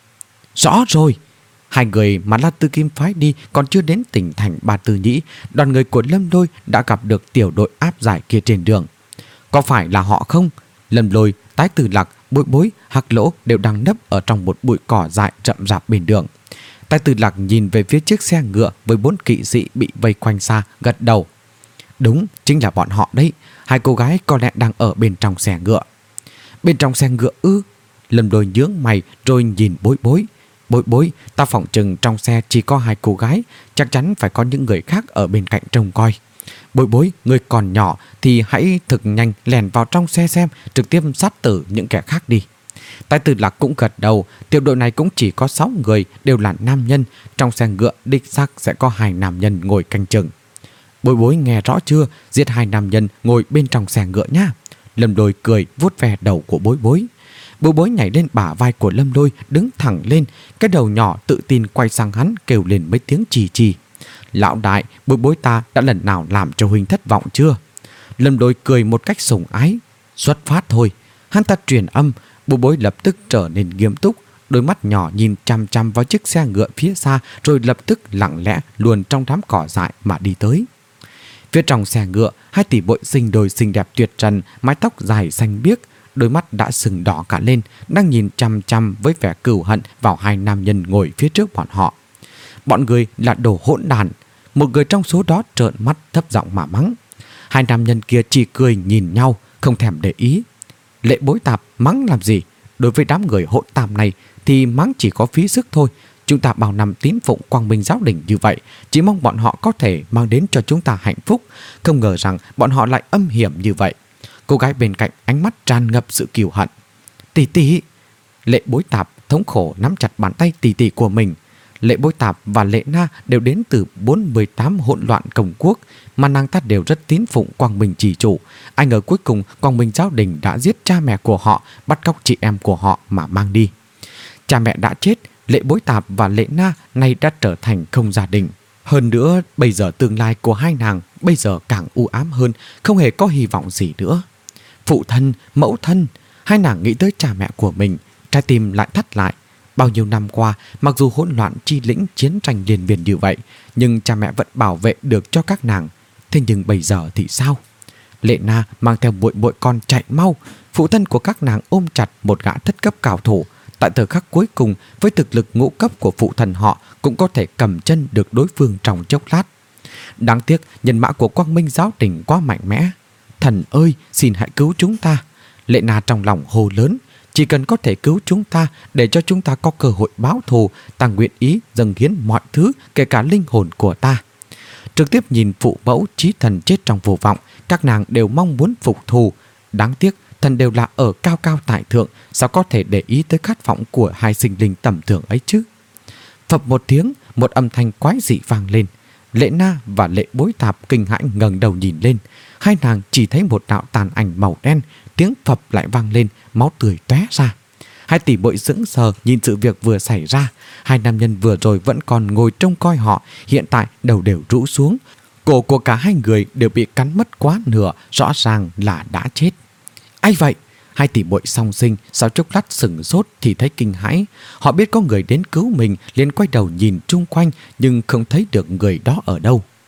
Rõ rồi! Hai người mà La Tư Kim phái đi còn chưa đến tỉnh thành Bà Từ Nhĩ, đoàn người của Lâm Lôi đã gặp được tiểu đội áp giải kia trên đường. Có phải là họ không? Lâm Lôi, Tái Tử Lạc, Bối Bối, Hắc Lỗ đều đang nấp ở trong một bụi cỏ dại rậm rạp bên đường. Tái Tử Lạc nhìn về phía chiếc xe ngựa với bốn kỵ sĩ bị vây quanh xa, gật đầu. Đúng, chính là bọn họ đấy. Hai cô gái có lẽ đang ở bên trong xe ngựa. Bên trong xe ngựa ư? Lâm Lôi nhướng mày rồi nhìn Bối Bối. Bối Bối, ta phỏng chừng trong xe chỉ có hai cô gái, chắc chắn phải có những người khác ở bên cạnh trông coi. Bối Bối, người còn nhỏ thì hãy thực nhanh lèn vào trong xe xem, trực tiếp sát tử những kẻ khác đi. Tái Tử Lạc cũng gật đầu. Tiểu đội này cũng chỉ có sáu người, đều là nam nhân. Trong xe ngựa đích xác sẽ có hai nam nhân ngồi canh chừng. Bối Bối nghe rõ chưa? Giết hai nam nhân ngồi bên trong xe ngựa nhá. Lâm Lôi cười vuốt ve đầu của Bối Bối. Bối Bối nhảy lên bả vai của Lâm Lôi, đứng thẳng lên. Cái đầu nhỏ tự tin quay sang hắn, kêu lên mấy tiếng chì chì. Lão đại, Bối Bối ta đã lần nào làm cho huynh thất vọng chưa? Lâm Lôi cười một cách sủng ái. Xuất phát thôi. Hắn ta truyền âm. Bối Bối lập tức trở nên nghiêm túc, đôi mắt nhỏ nhìn chăm chăm vào chiếc xe ngựa phía xa, rồi lập tức lặng lẽ luồn trong đám cỏ dại mà đi tới. Phía trong xe ngựa, hai tỷ bội sinh đôi xinh đẹp tuyệt trần, mái tóc dài xanh biếc, đôi mắt đã sừng đỏ cả lên, đang nhìn chăm chăm với vẻ cừu hận vào hai nam nhân ngồi phía trước bọn họ. Bọn người là đồ hỗn đản. Một người trong số đó trợn mắt thấp giọng mà mắng. Hai nam nhân kia chỉ cười nhìn nhau, không thèm để ý. Lệ Bối Tạp mắng làm gì? Đối với đám người hỗn tạp này thì mắng chỉ có phí sức thôi. Chúng ta bao năm tín phụng Quang Minh giáo đình như vậy, chỉ mong bọn họ có thể mang đến cho chúng ta hạnh phúc. Không ngờ rằng bọn họ lại âm hiểm như vậy. Cô gái bên cạnh ánh mắt tràn ngập sự kiêu hận. Tỷ tỷ! Lệ Bối Tạp thống khổ nắm chặt bàn tay tỷ tỷ của mình. Lệ Bối Tạp và Lệ Na đều đến từ bốn mươi tám hỗn loạn công quốc, mà nàng ta đều rất tín phụng Quang Minh chỉ chủ. Ai ngờ cuối cùng Quang Minh giáo đình đã giết cha mẹ của họ, bắt cóc chị em của họ mà mang đi. Cha mẹ đã chết, Lệ Bối Tạp và Lệ Na nay đã trở thành không gia đình. Hơn nữa, bây giờ tương lai của hai nàng bây giờ càng u ám hơn, không hề có hy vọng gì nữa. Phụ thân, mẫu thân, hai nàng nghĩ tới cha mẹ của mình, trái tim lại thắt lại. Bao nhiêu năm qua, mặc dù hỗn loạn chi lĩnh chiến tranh liên miên như vậy, nhưng cha mẹ vẫn bảo vệ được cho các nàng. Thế nhưng bây giờ thì sao? Lệ Na mang theo muội muội con chạy mau. Phụ thân của các nàng ôm chặt một gã thất cấp cao thủ. Tại thời khắc cuối cùng, với thực lực ngũ cấp của phụ thần họ, cũng có thể cầm chân được đối phương trong chốc lát. Đáng tiếc, nhân mã của Quang Minh giáo đình quá mạnh mẽ. Thần ơi, xin hãy cứu chúng ta. Lệ Na trong lòng hô lớn. Chỉ cần có thể cứu chúng ta để cho chúng ta có cơ hội báo thù, ta nguyện ý dâng hiến mọi thứ, kể cả linh hồn của ta. Trực tiếp nhìn phụ mẫu chí thần chết trong vô vọng, các nàng đều mong muốn phục thù. Đáng tiếc, thần đều là ở cao cao tại thượng, sao có thể để ý tới khát vọng của hai sinh linh tầm thường ấy chứ? Phập một tiếng, một âm thanh quái dị vang lên. Lệ Na và Lệ Bối Tạp kinh hãi ngẩng đầu nhìn lên. Hai nàng chỉ thấy một đạo tàn ảnh màu đen, tiếng phập lại vang lên, máu tươi tóe ra. Hai tỷ bội sững sờ nhìn sự việc vừa xảy ra. Hai nam nhân vừa rồi vẫn còn ngồi trông coi họ, hiện tại đầu đều rũ xuống. Cổ của cả hai người đều bị cắn mất quá nửa, rõ ràng là đã chết. Ai vậy? Hai tỷ bội song sinh sau chốc lát sửng sốt thì thấy kinh hãi. Họ biết có người đến cứu mình, liền quay đầu nhìn chung quanh nhưng không thấy được người đó ở đâu.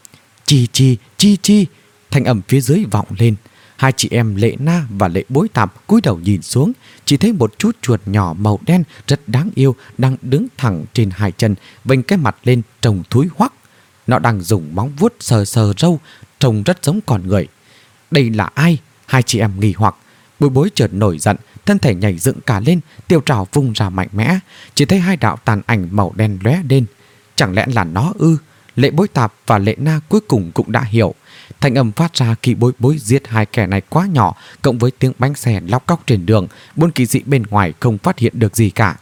Chi chi, chi chi. Thanh âm phía dưới vọng lên. Hai chị em Lệ Na và Lệ Bối Tạp cúi đầu nhìn xuống, chỉ thấy một chú chuột nhỏ màu đen rất đáng yêu đang đứng thẳng trên hai chân, vênh cái mặt lên trông thúi hoắc. Nó đang dùng móng vuốt sờ sờ râu, trông rất giống con người. Đây là ai? Hai chị em nghi hoặc. Bối Bối chợt nổi giận, thân thể nhảy dựng cả lên, tiêu trảo vung ra mạnh mẽ. Chỉ thấy hai đạo tàn ảnh màu đen lóe lên. Chẳng lẽ là nó ư? Lệ Bối Tạp và Lệ Na cuối cùng cũng đã hiểu. Thanh âm phát ra khi Bối Bối giết hai kẻ này quá nhỏ, cộng với tiếng bánh xe lóc cóc trên đường, bốn kỵ sĩ bên ngoài không phát hiện được gì cả.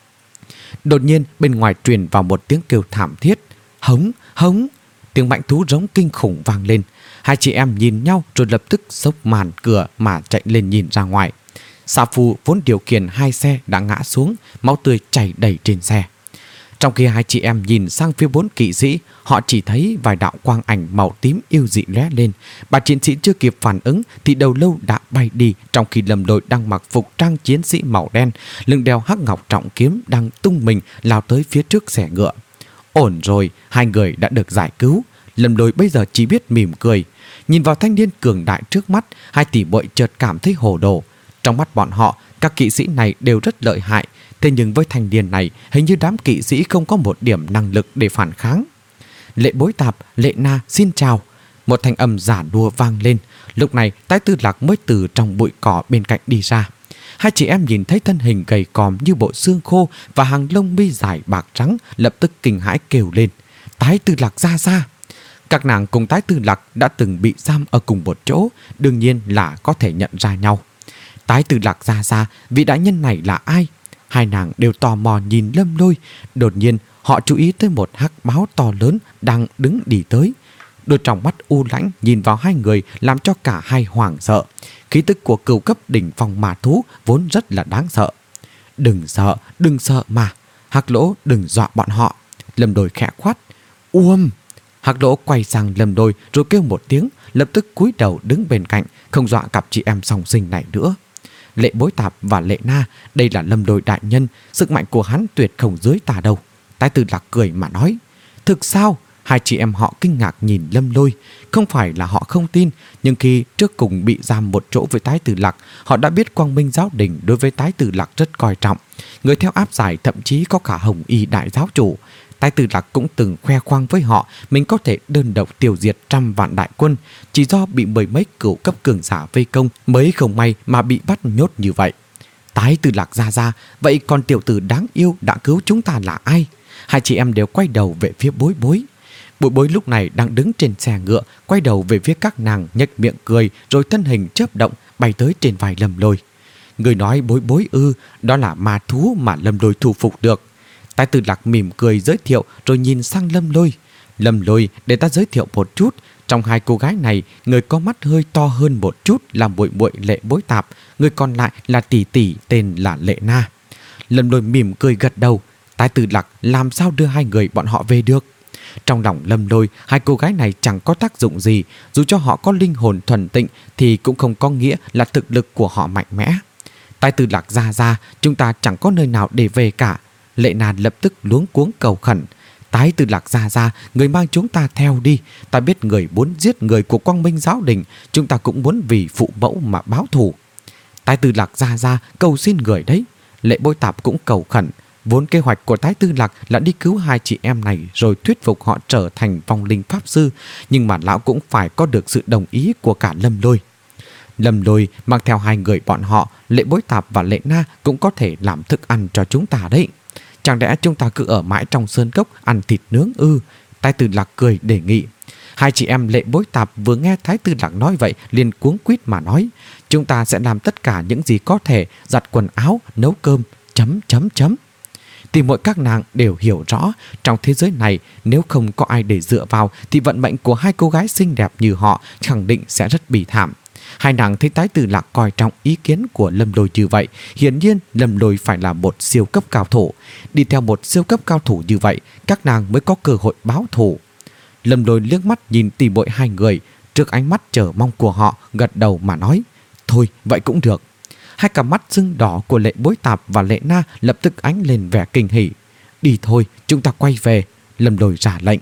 Đột nhiên bên ngoài truyền vào một tiếng kêu thảm thiết. Hống, hống. Tiếng mãnh thú rống kinh khủng vang lên. Hai chị em nhìn nhau rồi lập tức xốc màn cửa mà chạy lên nhìn ra ngoài. Sa Phu vốn điều khiển hai xe đã ngã xuống, máu tươi chảy đầy trên xe. Trong khi hai chị em nhìn sang phía bốn kỵ sĩ, họ chỉ thấy vài đạo quang ảnh màu tím yêu dị lóe lên. Bà chiến sĩ chưa kịp phản ứng thì đầu lâu đã bay đi, trong khi Lâm Lôi đang mặc phục trang chiến sĩ màu đen, lưng đeo hắc ngọc trọng kiếm đang tung mình lao tới phía trước xe ngựa. Ổn rồi, hai người đã được giải cứu. Lâm Lôi bây giờ chỉ biết mỉm cười. Nhìn vào thanh niên cường đại trước mắt, hai tỷ muội chợt cảm thấy hồ đồ. Trong mắt bọn họ, các kỵ sĩ này đều rất lợi hại. Thế nhưng với thanh niên này, hình như đám kỵ sĩ không có một điểm năng lực để phản kháng. Lệ Bối Tạp, Lệ Na xin chào. Một thanh âm giả đùa vang lên. Lúc này Tái Tư Lạc mới từ trong bụi cỏ bên cạnh đi ra. Hai chị em nhìn thấy thân hình gầy còm như bộ xương khô và hàng lông mi dài bạc trắng, lập tức kinh hãi kêu lên. Tái Tư Lạc ra ra. Các nàng cùng Tái Tư Lạc đã từng bị giam ở cùng một chỗ, đương nhiên là có thể nhận ra nhau. Tái Tư Lạc ra ra, vị đại nhân này là ai? Hai nàng đều tò mò nhìn Lâm Lôi. Đột nhiên họ chú ý tới một hắc báo to lớn đang đứng đi tới. Đôi tròng mắt u lãnh nhìn vào hai người làm cho cả hai hoảng sợ. Khí tức của cửu cấp đỉnh phong ma thú vốn rất là đáng sợ. Đừng sợ, đừng sợ mà. Hắc Lỗ đừng dọa bọn họ. Lâm Đôi khẽ khoát. Uôm. Hắc Lỗ quay sang Lâm Đôi rồi kêu một tiếng, lập tức cúi đầu đứng bên cạnh, không dọa cặp chị em song sinh này nữa. Lệ Bối Tạp và Lệ Na, đây là Lâm Đôi đại nhân, sức mạnh của hắn tuyệt không dưới ta đâu. Tái Tư Lạc cười mà nói. Thực sao? Hai chị em họ kinh ngạc nhìn Lâm Lôi. Không phải là họ không tin, nhưng khi trước cùng bị giam một chỗ với Tái Tư Lạc, họ đã biết Quang Minh giáo đình đối với Tái Tư Lạc rất coi trọng. Người theo áp giải thậm chí có cả Hồng Y đại giáo chủ. Tái Tư Lạc cũng từng khoe khoang với họ mình có thể đơn độc tiêu diệt trăm vạn đại quân, chỉ do bị mười mấy cửu cấp cường giả vây công mới không may mà bị bắt nhốt như vậy. Tái Tư Lạc ra ra, vậy còn tiểu tử đáng yêu đã cứu chúng ta là ai? Hai chị em đều quay đầu về phía Bối Bối. Bối Bối lúc này đang đứng trên xe ngựa, quay đầu về phía các nàng, nhếch miệng cười rồi thân hình chớp động bay tới trên vai Lâm Lôi. Người nói Bối Bối ư? Đó là ma thú mà Lâm Lôi thu phục được. Tái Tư Lạc mỉm cười giới thiệu rồi nhìn sang Lâm Lôi. Lâm Lôi, để ta giới thiệu một chút. Trong hai cô gái này, người có mắt hơi to hơn một chút là muội muội Lệ Bối Tạp, người còn lại là tỷ tỷ tên là Lệ Na. Lâm Lôi mỉm cười gật đầu. Tái Tư Lạc làm sao đưa hai người bọn họ về được? Trong lòng Lâm Lôi, hai cô gái này chẳng có tác dụng gì. Dù cho họ có linh hồn thuần tịnh thì cũng không có nghĩa là thực lực của họ mạnh mẽ. Tái Tư Lạc ra ra, chúng ta chẳng có nơi nào để về cả. Lệ Na lập tức luống cuống cầu khẩn. Tái Tư Lạc ra ra, người mang chúng ta theo đi. Ta biết người muốn giết người của Quang Minh giáo đình, chúng ta cũng muốn vì phụ mẫu mà báo thù. Tái Tư Lạc ra ra, cầu xin người đấy. Lệ Bối Tạp cũng cầu khẩn. Vốn kế hoạch của Tái Tư Lạc là đi cứu hai chị em này rồi thuyết phục họ trở thành vong linh pháp sư, nhưng mà lão cũng phải có được sự đồng ý của cả Lâm Lôi. Lâm Lôi mang theo hai người bọn họ, Lệ Bối Tạp và Lệ Na cũng có thể làm thức ăn cho chúng ta đấy. Chẳng lẽ chúng ta cứ ở mãi trong sơn cốc ăn thịt nướng ư? Tái Tư Lạc cười đề nghị. Hai chị em Lệ Bối Tạp vừa nghe Thái Tư Lạc nói vậy liền cuống quýt mà nói. Chúng ta sẽ làm tất cả những gì có thể, giặt quần áo, nấu cơm, chấm chấm chấm. Thì mỗi các nàng đều hiểu rõ, trong thế giới này nếu không có ai để dựa vào thì vận mệnh của hai cô gái xinh đẹp như họ khẳng định sẽ rất bỉ thảm. Hai nàng thấy Tái Tư Lạc coi trọng ý kiến của Lâm Lôi như vậy, hiển nhiên Lâm Lôi phải là một siêu cấp cao thủ. Đi theo một siêu cấp cao thủ như vậy, các nàng mới có cơ hội báo thù. Lâm Lôi liếc mắt nhìn tỉ muội hai người, trước ánh mắt chờ mong của họ, gật đầu mà nói. Thôi, vậy cũng được. Hai cặp mắt sưng đỏ của Lệ Bối Tạp và Lệ Na lập tức ánh lên vẻ kinh hỉ. Đi thôi, chúng ta quay về. Lâm Lôi ra lệnh.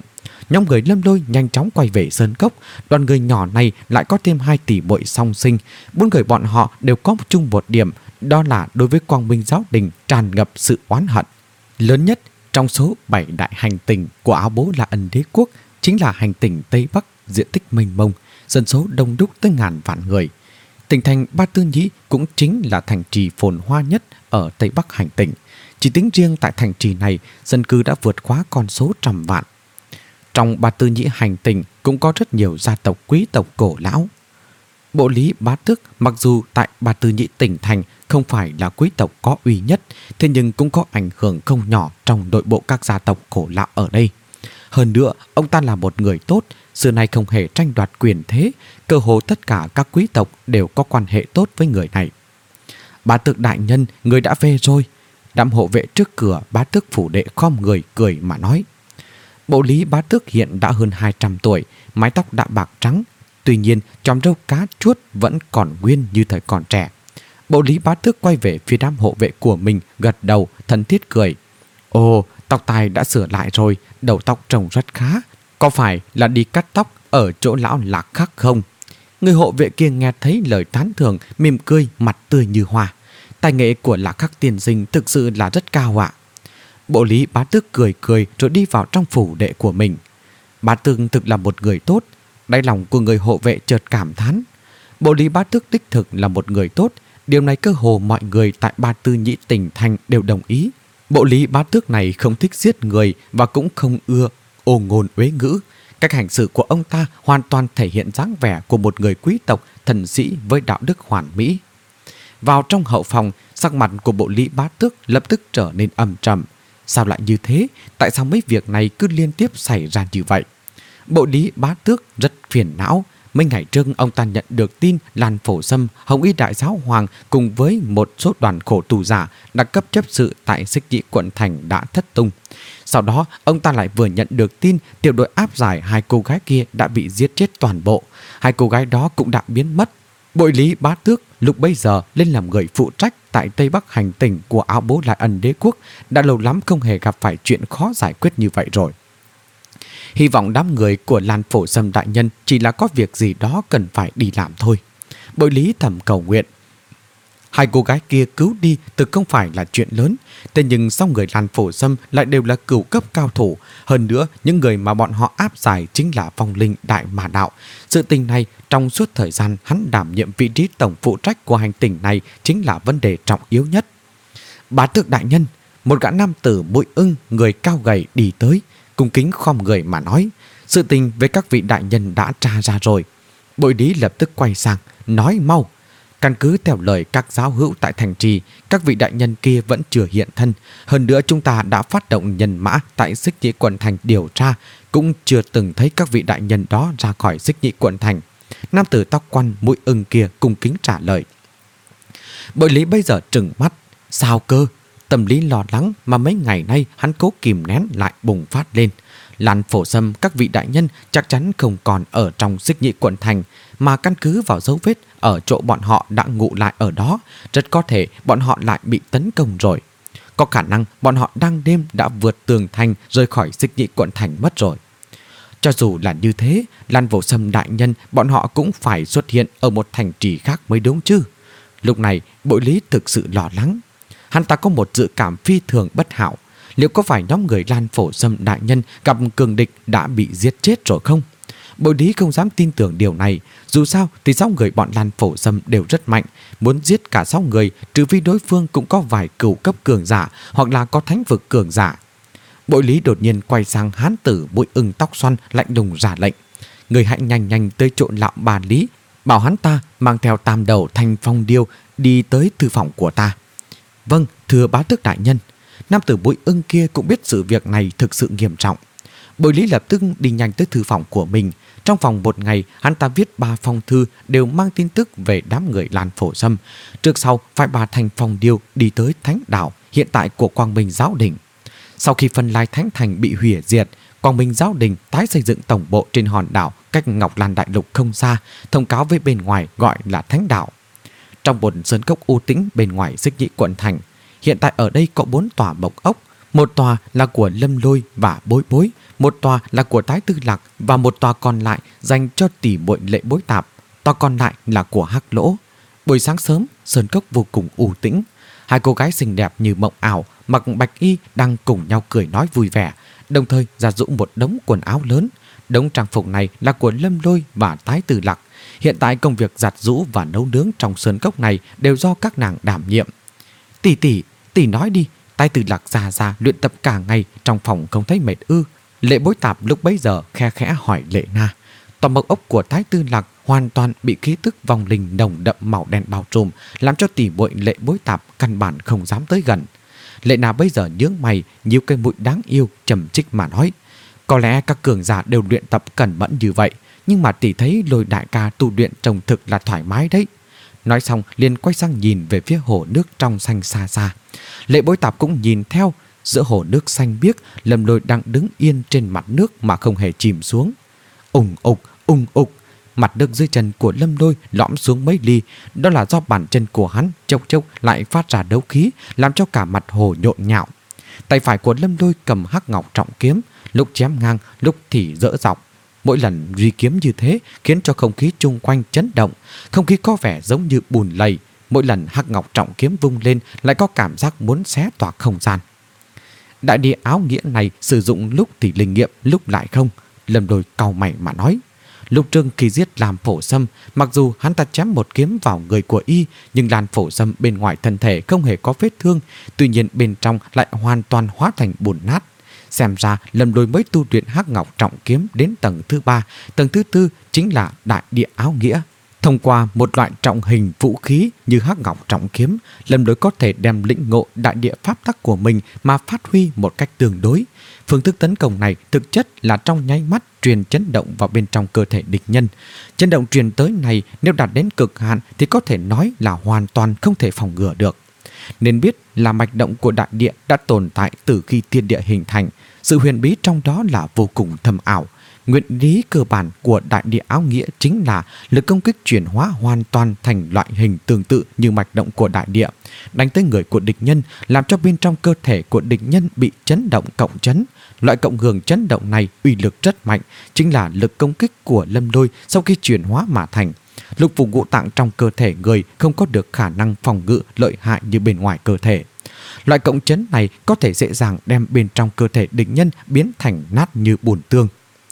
nhóm người Lâm Lôi nhanh chóng quay về sơn cốc. Đoàn người nhỏ này lại có thêm hai tỷ muội song sinh. Bốn người bọn họ đều có một chung một điểm, đó là đối với Quang Minh giáo đình tràn ngập sự oán hận. Lớn nhất trong số bảy đại hành tinh của Áo Bố La Ân Đế quốc chính là hành tinh Tây Bắc, diện tích mênh mông, dân số đông đúc tới ngàn vạn người. Tỉnh thành Ba Tư Nhĩ cũng chính là thành trì phồn hoa nhất ở Tây Bắc hành tinh. Chỉ tính riêng tại thành trì này, dân cư đã vượt quá con số trăm vạn. Trong Ba Tư Nhĩ hành tinh cũng có rất nhiều gia tộc quý tộc cổ lão. Bộ Lý Bá Tước mặc dù tại Ba Tư Nhĩ tỉnh thành không phải là quý tộc có uy nhất, thế nhưng cũng có ảnh hưởng không nhỏ trong nội bộ các gia tộc cổ lão ở đây. Hơn nữa, ông ta là một người tốt, xưa nay không hề tranh đoạt quyền thế, cơ hồ tất cả các quý tộc đều có quan hệ tốt với người này. Bá Tước đại nhân, người đã về rồi. Đám hộ vệ trước cửa Bá Tước phủ đệ khom người cười mà nói. Bộ Lý Bá Tước hiện đã hơn hai trăm tuổi, mái tóc đã bạc trắng, tuy nhiên chòm râu cá chuốt vẫn còn nguyên như thời còn trẻ. Bộ Lý Bá Tước quay về phía đám hộ vệ của mình, gật đầu thân thiết cười. Ồ, tóc tai đã sửa lại rồi, đầu tóc trông rất khá. Có phải là đi cắt tóc ở chỗ lão Lạc Khắc không? Người hộ vệ kia nghe thấy lời tán thưởng, mỉm cười, mặt tươi như hoa. Tài nghệ của Lạc Khắc tiên sinh thực sự là rất cao ạ. Bộ Lý Bá Tước cười cười rồi đi vào trong phủ đệ của mình. Bá Tước thực là một người tốt. Đáy lòng của người hộ vệ chợt cảm thán. Bộ Lý Bá Tước đích thực là một người tốt. Điều này cơ hồ mọi người tại Ba Tư Nhĩ tỉnh thành đều đồng ý. Bộ Lý Bá Tước này không thích giết người và cũng không ưa ô ngôn uế ngữ. Cách hành xử của ông ta hoàn toàn thể hiện dáng vẻ của một người quý tộc thần sĩ với đạo đức hoàn mỹ. Vào trong hậu phòng, sắc mặt của Bộ Lý Bá Tước lập tức trở nên âm trầm. Sao lại như thế? Tại sao mấy việc này cứ liên tiếp xảy ra như vậy? Bộ Lý Bá Tước rất phiền não. Mấy ngày trước ông ta nhận được tin Lan Phổ Sâm, Hồng Y Đại Giáo Hoàng cùng với một số đoàn khổ tù giả đặc cấp chấp sự tại Xích Nhĩ quận thành đã thất tung. Sau đó ông ta lại vừa nhận được tin tiểu đội áp giải hai cô gái kia đã bị giết chết toàn bộ. Hai cô gái đó cũng đã biến mất. Bộ Lý Bá Tước lúc bấy giờ lên làm người phụ trách tại Tây Bắc hành tinh của Áo Bố La Ân Đế quốc, đã lâu lắm không hề gặp phải chuyện khó giải quyết như vậy rồi. Hy vọng đám người của Lan Phổ Sâm đại nhân chỉ là có việc gì đó cần phải đi làm thôi. Bộ Lý thầm cầu nguyện. Hai cô gái kia cứu đi thực không phải là chuyện lớn, thế nhưng sau người Lan Phổ Sâm lại đều là cửu cấp cao thủ. Hơn nữa, những người mà bọn họ áp giải chính là vong linh Đại Ma Đạo. Sự tình này, trong suốt thời gian hắn đảm nhiệm vị trí tổng phụ trách của hành tinh này chính là vấn đề trọng yếu nhất. Bá Tước đại nhân, một gã nam tử mũi ưng, người cao gầy đi tới, cung kính khom người mà nói. Sự tình với các vị đại nhân đã tra ra rồi. Bội Lý lập tức quay sang, nói mau. Căn cứ theo lời các giáo hữu tại thành trì, các vị đại nhân kia vẫn chưa hiện thân. Hơn nữa chúng ta đã phát động nhân mã tại Xích Nhĩ quận thành điều tra, cũng chưa từng thấy các vị đại nhân đó ra khỏi Xích Nhĩ quận thành. Nam tử tóc quăn mũi ưng kia cung kính trả lời. Bội Lý bây giờ trừng mắt. Sao cơ? Tâm lý lo lắng mà mấy ngày nay hắn cố kìm nén lại bùng phát lên. Lan Phổ Sâm các vị đại nhân chắc chắn không còn ở trong Xích Nhĩ quận thành, mà căn cứ vào dấu vết ở chỗ bọn họ đã ngụ lại ở đó, rất có thể bọn họ lại bị tấn công rồi. Có khả năng bọn họ đang đêm đã vượt tường thành rời khỏi Xích Nhĩ quận thành mất rồi. Cho dù là như thế, Lan Phổ Sâm đại nhân bọn họ cũng phải xuất hiện ở một thành trì khác mới đúng chứ. Lúc này Bội Lý thực sự lo lắng. Hắn ta có một dự cảm phi thường bất hảo. Liệu có phải nhóm người Lan Phổ Sâm đại nhân gặp cường địch đã bị giết chết rồi không? Bội Lý không dám tin tưởng điều này. Dù sao thì sáu người bọn Lan Phổ Sâm đều rất mạnh. Muốn giết cả sáu người, trừ phi đối phương cũng có vài cửu cấp cường giả hoặc là có thánh vực cường giả. Bội Lý đột nhiên quay sang hán tử mũi ưng tóc xoăn lạnh lùng ra lệnh. Người hãy nhanh nhanh tới chỗ lão bà Lý, bảo hắn ta mang theo tam đầu thanh phong điêu đi tới thư phòng của ta. Vâng, thưa Bá Tước đại nhân. Nam tử mũi ưng kia cũng biết sự việc này thực sự nghiêm trọng. Bội Lý lập tức đi nhanh tới thư phòng của mình. Trong vòng một ngày, hắn ta viết ba phong thư đều mang tin tức về đám người Lan Phổ Sâm. Trước sau phải bà thành phong điêu đi tới Thánh Đảo hiện tại của Quang Minh Giáo Đình. Sau khi phân lai Thánh Thành bị hủy diệt, Quang Minh Giáo Đình tái xây dựng tổng bộ trên hòn đảo cách Ngọc Lan Đại Lục không xa, thông cáo với bên ngoài gọi là Thánh Đảo. Trong một sơn cốc u tĩnh bên ngoài Xích Nhĩ quận thành, hiện tại ở đây có bốn tòa mộc ốc, Một tòa là của Lâm Lôi và Bối Bối, một tòa là của Thái Tư Lạc và một tòa còn lại dành cho tỷ muội Lệ Bối Tạp. Tòa còn lại là của Hắc Lỗ. Buổi sáng sớm, sơn cốc vô cùng u tĩnh. Hai cô gái xinh đẹp như mộng ảo, mặc bạch y đang cùng nhau cười nói vui vẻ, đồng thời giặt giũ một đống quần áo lớn. Đống trang phục này là của Lâm Lôi và Thái Tư Lạc. Hiện tại công việc giặt giũ và nấu nướng trong sơn cốc này đều do các nàng đảm nhiệm. Tỷ tỷ, tỷ nói đi, Thái Tư Lạc già già luyện tập cả ngày trong phòng không thấy mệt ư? Lệ Bối Tạp lúc bấy giờ khe khẽ hỏi Lệ Na. Toàn bộ ốc của Thái Tư Lạc hoàn toàn bị khí tức vong linh nồng đậm màu đen bao trùm, làm cho tỷ muội Lệ Bối Tạp căn bản không dám tới gần. Lệ Na bây giờ nhướng mày, nhíu cây mũi đáng yêu, trầm trích mà nói: có lẽ các cường giả đều luyện tập cẩn mẫn như vậy, nhưng mà tỷ thấy Lôi đại ca tu luyện trông thực là thoải mái đấy. Nói xong liền quay sang nhìn về phía hồ nước trong xanh xa xa. Lệ Bối Tạp cũng nhìn theo. Giữa hồ nước xanh biếc, Lâm Lôi đang đứng yên trên mặt nước mà không hề chìm xuống. Ùng ục, ùng ục, mặt nước dưới chân của Lâm Lôi lõm xuống mấy ly. Đó là do bàn chân của hắn chốc chốc lại phát ra đấu khí, làm cho cả mặt hồ nhộn nhạo. Tay phải của Lâm Lôi cầm hắc ngọc trọng kiếm, lúc chém ngang, lúc thì dỡ dọc. Mỗi lần duy kiếm như thế khiến cho không khí chung quanh chấn động, không khí có vẻ giống như bùn lầy. Mỗi lần hắc ngọc trọng kiếm vung lên lại có cảm giác muốn xé toạc không gian. Đại địa áo nghĩa này sử dụng lúc thì linh nghiệm, lúc lại không. Lâm Lôi cau mày mà nói. Lục Trương khi giết Lam Phổ Sâm, mặc dù hắn ta chém một kiếm vào người của y, nhưng Lan Phổ Sâm bên ngoài thân thể không hề có vết thương, tuy nhiên bên trong lại hoàn toàn hóa thành bùn nát. Xem ra Lâm Lôi mới tu luyện hắc ngọc trọng kiếm đến tầng thứ ba, tầng thứ tư chính là đại địa áo nghĩa. Thông qua một loại trọng hình vũ khí như hắc ngọc trọng kiếm, Lâm Lôi có thể đem lĩnh ngộ đại địa pháp tắc của mình mà phát huy một cách tương đối. Phương thức tấn công này thực chất là trong nháy mắt truyền chấn động vào bên trong cơ thể địch nhân. Chấn động truyền tới này nếu đạt đến cực hạn thì có thể nói là hoàn toàn không thể phòng ngừa được. Nên biết là mạch động của đại địa đã tồn tại từ khi thiên địa hình thành. Sự huyền bí trong đó là vô cùng thâm ảo. Nguyên lý cơ bản của đại địa áo nghĩa chính là lực công kích chuyển hóa hoàn toàn thành loại hình tương tự như mạch động của đại địa, đánh tới người của địch nhân, làm cho bên trong cơ thể của địch nhân bị chấn động cộng chấn. Loại cộng hưởng chấn động này uy lực rất mạnh, chính là lực công kích của Lâm Lôi sau khi chuyển hóa mà thành. Lục phủ ngũ tạng trong cơ thể người không có được khả năng phòng ngự lợi hại như bên ngoài cơ thể. Loại cộng chấn này có thể dễ dàng đem bên trong cơ thể địch nhân biến thành nát như bùn tương.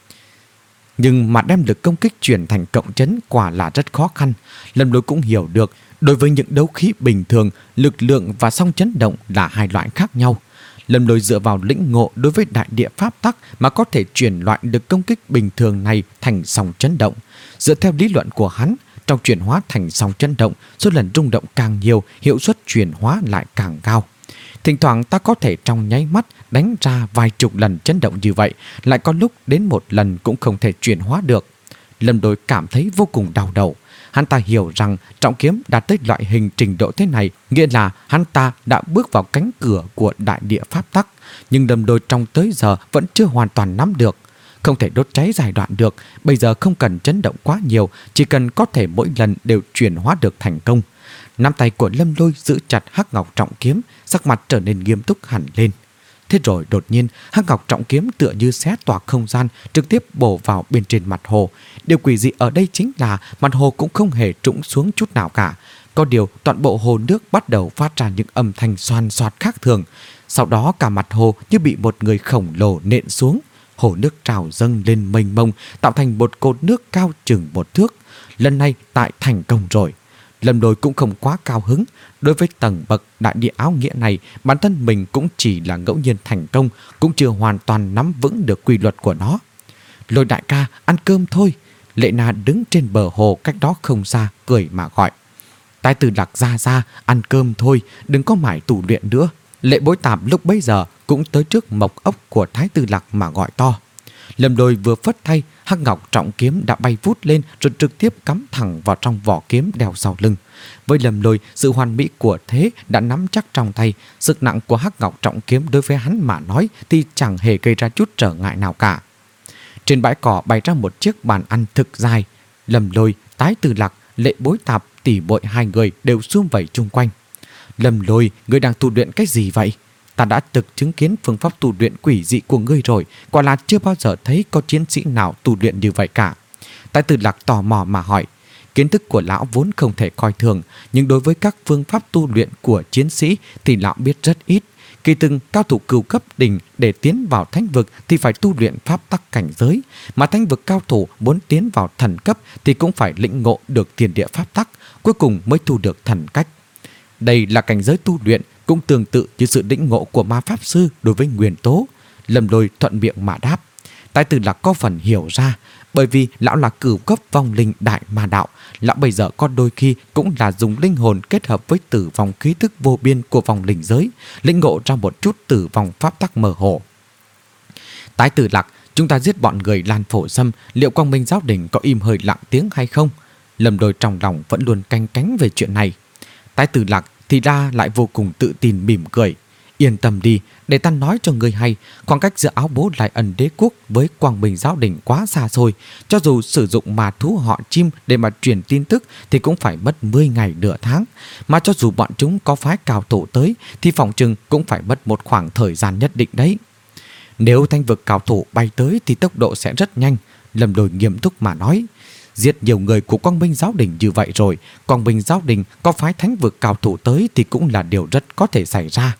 Nhưng mà đem lực công kích chuyển thành cộng chấn quả là rất khó khăn. Lâm Lôi cũng hiểu được, đối với những đấu khí bình thường, lực lượng và song chấn động là hai loại khác nhau. Lâm Lôi dựa vào lĩnh ngộ đối với đại địa pháp tắc mà có thể chuyển loại lực công kích bình thường này thành song chấn động. Dựa theo lý luận của hắn, trong chuyển hóa thành song chấn động, số lần rung động càng nhiều, hiệu suất chuyển hóa lại càng cao. Thỉnh thoảng ta có thể trong nháy mắt đánh ra vài chục lần chấn động như vậy, lại có lúc đến một lần cũng không thể chuyển hóa được. Lâm Lôi cảm thấy vô cùng đau đầu. Hắn ta hiểu rằng trọng kiếm đạt tới loại hình trình độ thế này, nghĩa là hắn ta đã bước vào cánh cửa của đại địa pháp tắc, nhưng Lâm Lôi trong tới giờ vẫn chưa hoàn toàn nắm được. Không thể đốt cháy giai đoạn được, bây giờ không cần chấn động quá nhiều, chỉ cần có thể mỗi lần đều chuyển hóa được thành công. Nắm tay của Lâm Lôi giữ chặt hắc ngọc trọng kiếm, sắc mặt trở nên nghiêm túc hẳn lên. Thế rồi đột nhiên, hắc ngọc trọng kiếm tựa như xé toạc không gian, trực tiếp bổ vào bên trên mặt hồ. Điều quỷ dị ở đây chính là mặt hồ cũng không hề trũng xuống chút nào cả. Có điều toàn bộ hồ nước bắt đầu phát ra những âm thanh xoan xoạt khác thường. Sau đó cả mặt hồ như bị một người khổng lồ nện xuống. Hồ nước trào dâng lên mênh mông, tạo thành một cột nước cao chừng một thước. Lần này tại thành công rồi. Lâm Lôi cũng không quá cao hứng. Đối với tầng bậc đại địa áo nghĩa này, bản thân mình cũng chỉ là ngẫu nhiên thành công, cũng chưa hoàn toàn nắm vững được quy luật của nó. Lôi đại ca, ăn cơm thôi. Lệ Na đứng trên bờ hồ cách đó không xa, cười mà gọi. Thái Tư Lạc ra ra, ăn cơm thôi, đừng có mải tù luyện nữa. Lệ Bối Tạp lúc bấy giờ cũng tới trước mộc ốc của Thái Tư Lạc mà gọi to. Lâm Lôi vừa phất tay, hắc ngọc trọng kiếm đã bay vút lên rồi trực tiếp cắm thẳng vào trong vỏ kiếm đeo sau lưng. Với Lâm Lôi, sự hoàn mỹ của thế đã nắm chắc trong tay. Sức nặng của hắc ngọc trọng kiếm đối với hắn mà nói thì chẳng hề gây ra chút trở ngại nào cả. Trên bãi cỏ bày ra một chiếc bàn ăn thực dài. Lâm Lôi, Thái Tư Lạc, Lệ Bối Tạp, tỷ muội hai người đều sum vầy chung quanh. Lâm Lôi, người đang tu luyện cái gì vậy? ta đã từng chứng kiến phương pháp tu luyện quỷ dị của ngươi rồi, quả là chưa bao giờ thấy có chiến sĩ nào tu luyện như vậy cả. Tài Tử Lạc tò mò mà hỏi. Kiến thức của lão vốn không thể coi thường, nhưng đối với các phương pháp tu luyện của chiến sĩ thì lão biết rất ít. Kỳ từng cao thủ cửu cấp đỉnh để tiến vào thánh vực thì phải tu luyện pháp tắc cảnh giới, mà thánh vực cao thủ muốn tiến vào thần cấp thì cũng phải lĩnh ngộ được thiên địa pháp tắc, cuối cùng mới thu được thần cách. Đây là cảnh giới tu luyện cũng tương tự như sự lĩnh ngộ của ma pháp sư đối với nguyên tố. Lâm Lôi thuận miệng mà đáp. Tài Tử Lạc có phần hiểu ra, bởi vì lão là cửu cấp vong linh đại ma đạo, lão bây giờ có đôi khi cũng là dùng linh hồn kết hợp với tử vong khí thức vô biên của vong linh giới, lĩnh ngộ ra một chút tử vong pháp tắc mơ hồ. Tài Tử Lạc, chúng ta giết bọn người Lan Phổ Sâm, liệu Quang Minh Giáo Đình có im hơi lặng tiếng hay không? Lâm Lôi trong lòng vẫn luôn canh cánh về chuyện này. Tài Tử Lạc thì ra lại vô cùng tự tin mỉm cười. Yên tâm đi, để ta nói cho ngươi hay, khoảng cách giữa Áo Bố Lại Ẩn Đế Quốc với Quang Minh Giáo Đình quá xa xôi. Cho dù sử dụng mà thú họ chim để mà truyền tin tức thì cũng phải mất mười ngày nửa tháng. Mà cho dù bọn chúng có phái cao thủ tới thì phòng trừng cũng phải mất một khoảng thời gian nhất định đấy. Nếu thanh vực cao thủ bay tới thì tốc độ sẽ rất nhanh, Lâm Lôi nghiêm túc mà nói. Giết nhiều người của Quang Minh Giáo Đình như vậy rồi, Quang Minh Giáo Đình có phái thánh vực cao thủ tới thì cũng là điều rất có thể xảy ra.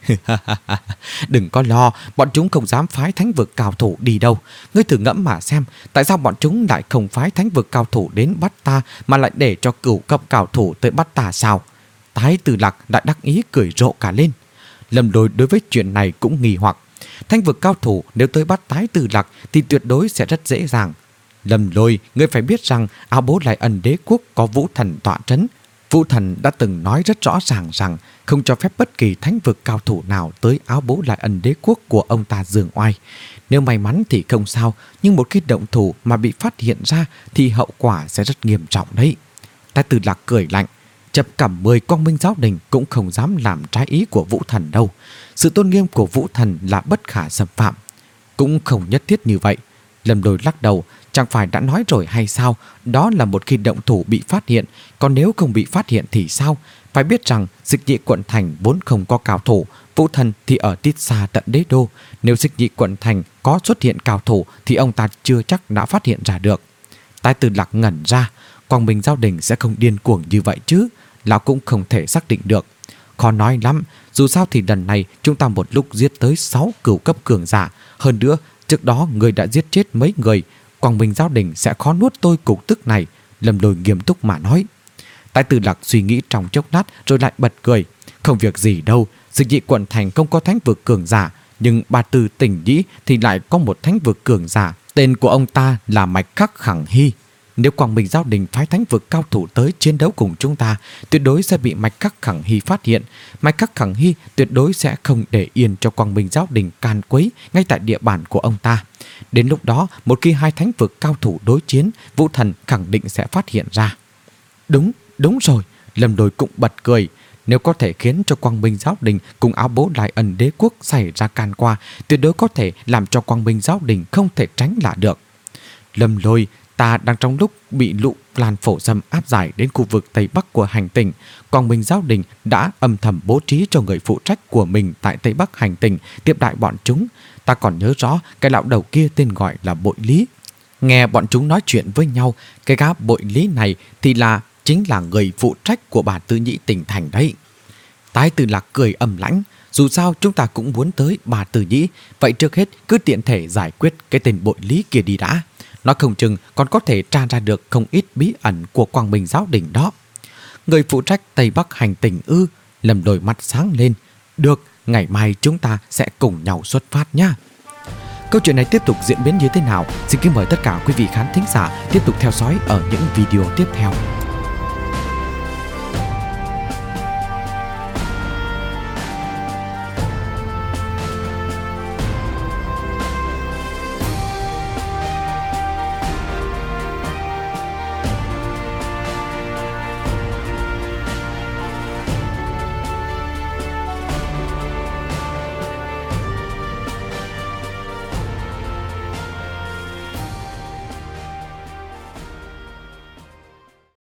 Đừng có lo, bọn chúng không dám phái thánh vực cao thủ đi đâu. Ngươi thử ngẫm mà xem, tại sao bọn chúng lại không phái thánh vực cao thủ đến bắt ta mà lại để cho cửu cấp cao thủ tới bắt ta sao? Tài Tử Lạc lại đắc ý cười rộ cả lên. Lâm Lôi đối với chuyện này cũng nghi hoặc. Thánh vực cao thủ nếu tới bắt Tài Tử Lạc thì tuyệt đối sẽ rất dễ dàng. Lâm Lôi, ngươi phải biết rằng Áo Bố Lại Ẩn Đế Quốc có Vũ Thần tọa trấn. Vũ Thần đã từng nói rất rõ ràng rằng không cho phép bất kỳ thánh vực cao thủ nào tới Áo Bố Lại Ẩn Đế Quốc của ông ta giương oai. Nếu may mắn thì không sao, nhưng một khi động thủ mà bị phát hiện ra thì hậu quả sẽ rất nghiêm trọng đấy. Tài Tử Lạc cười lạnh. Chập cẩm mười Quang Minh Giáo Đình cũng không dám làm trái ý của Vũ Thần đâu. Sự tôn nghiêm của Vũ Thần là bất khả xâm phạm. Cũng không nhất thiết như vậy. Lâm Lôi lắc đầu. Chẳng phải đã nói rồi hay sao? Đó là một khi động thủ bị phát hiện. Còn nếu không bị phát hiện thì sao? Phải biết rằng Dịch Nhị Quận Thành vốn không có cao thủ, Vũ Thần thì ở tít xa tận đế đô. Nếu Dịch Nhị Quận Thành có xuất hiện cao thủ thì ông ta chưa chắc đã phát hiện ra được. Tài Tử Lạc ngẩn ra. Quang Minh Giáo Đình sẽ không điên cuồng như vậy chứ? Lão cũng không thể xác định được. Khó nói lắm. Dù sao thì lần này chúng ta một lúc giết tới sáu cửu cấp cường giả. Hơn nữa, trước đó người đã giết chết mấy người. Quang Minh Giáo Đình sẽ khó nuốt tôi cục tức này, Lâm Lôi nghiêm túc mà nói. Tài Tử Lạc suy nghĩ trong chốc lát rồi lại bật cười. Không việc gì đâu, Dịch Nhị Quận Thành không có thánh vực cường giả, nhưng Ba Tư Tỉnh Nhĩ thì lại có một thánh vực cường giả. Tên của ông ta là Mạch Khắc Khẳng Hy. Nếu Quang Minh Giáo Đình phái thánh vực cao thủ tới chiến đấu cùng chúng ta, tuyệt đối sẽ bị Mạch Khắc Khẳng Hy phát hiện. Mạch Khắc Khẳng Hy tuyệt đối sẽ không để yên cho Quang Minh Giáo Đình can quấy ngay tại địa bàn của ông ta. Đến lúc đó, một khi hai thánh vực cao thủ đối chiến, Vũ Thần khẳng định sẽ phát hiện ra. Đúng, đúng rồi, Lâm Lôi cũng bật cười. Nếu có thể khiến cho Quang Minh Giáo Đình cùng Áo Bố Lại Ẩn Đế Quốc xảy ra can qua, tuyệt đối có thể làm cho Quang Minh Giáo Đình không thể tránh là được. Lâm Lôi, ta đang trong lúc bị lũ Lan Phổ Sâm áp giải đến khu vực Tây Bắc của hành tinh. Quang Minh Giáo Đình đã âm thầm bố trí cho người phụ trách của mình tại Tây Bắc hành tinh tiếp đại bọn chúng. Ta còn nhớ rõ cái lão đầu kia tên gọi là Bội Lý. Nghe bọn chúng nói chuyện với nhau, cái gã Bội Lý này thì là chính là người phụ trách của Bà Tư Nhĩ tỉnh thành đấy. Tài Tử Lạc cười âm lãnh. Dù sao chúng ta cũng muốn tới Bà Tư Nhĩ, vậy trước hết cứ tiện thể giải quyết cái tên Bội Lý kia đi đã. Nó không chừng còn có thể tra ra được không ít bí ẩn của Quang Minh Giáo Đình đó. Người phụ trách Tây Bắc hành tinh ư? Lâm Lôi mắt sáng lên. Được, ngày mai chúng ta sẽ cùng nhau xuất phát nha. Câu chuyện này tiếp tục diễn biến như thế nào? Xin kính mời tất cả quý vị khán thính giả tiếp tục theo dõi ở những video tiếp theo.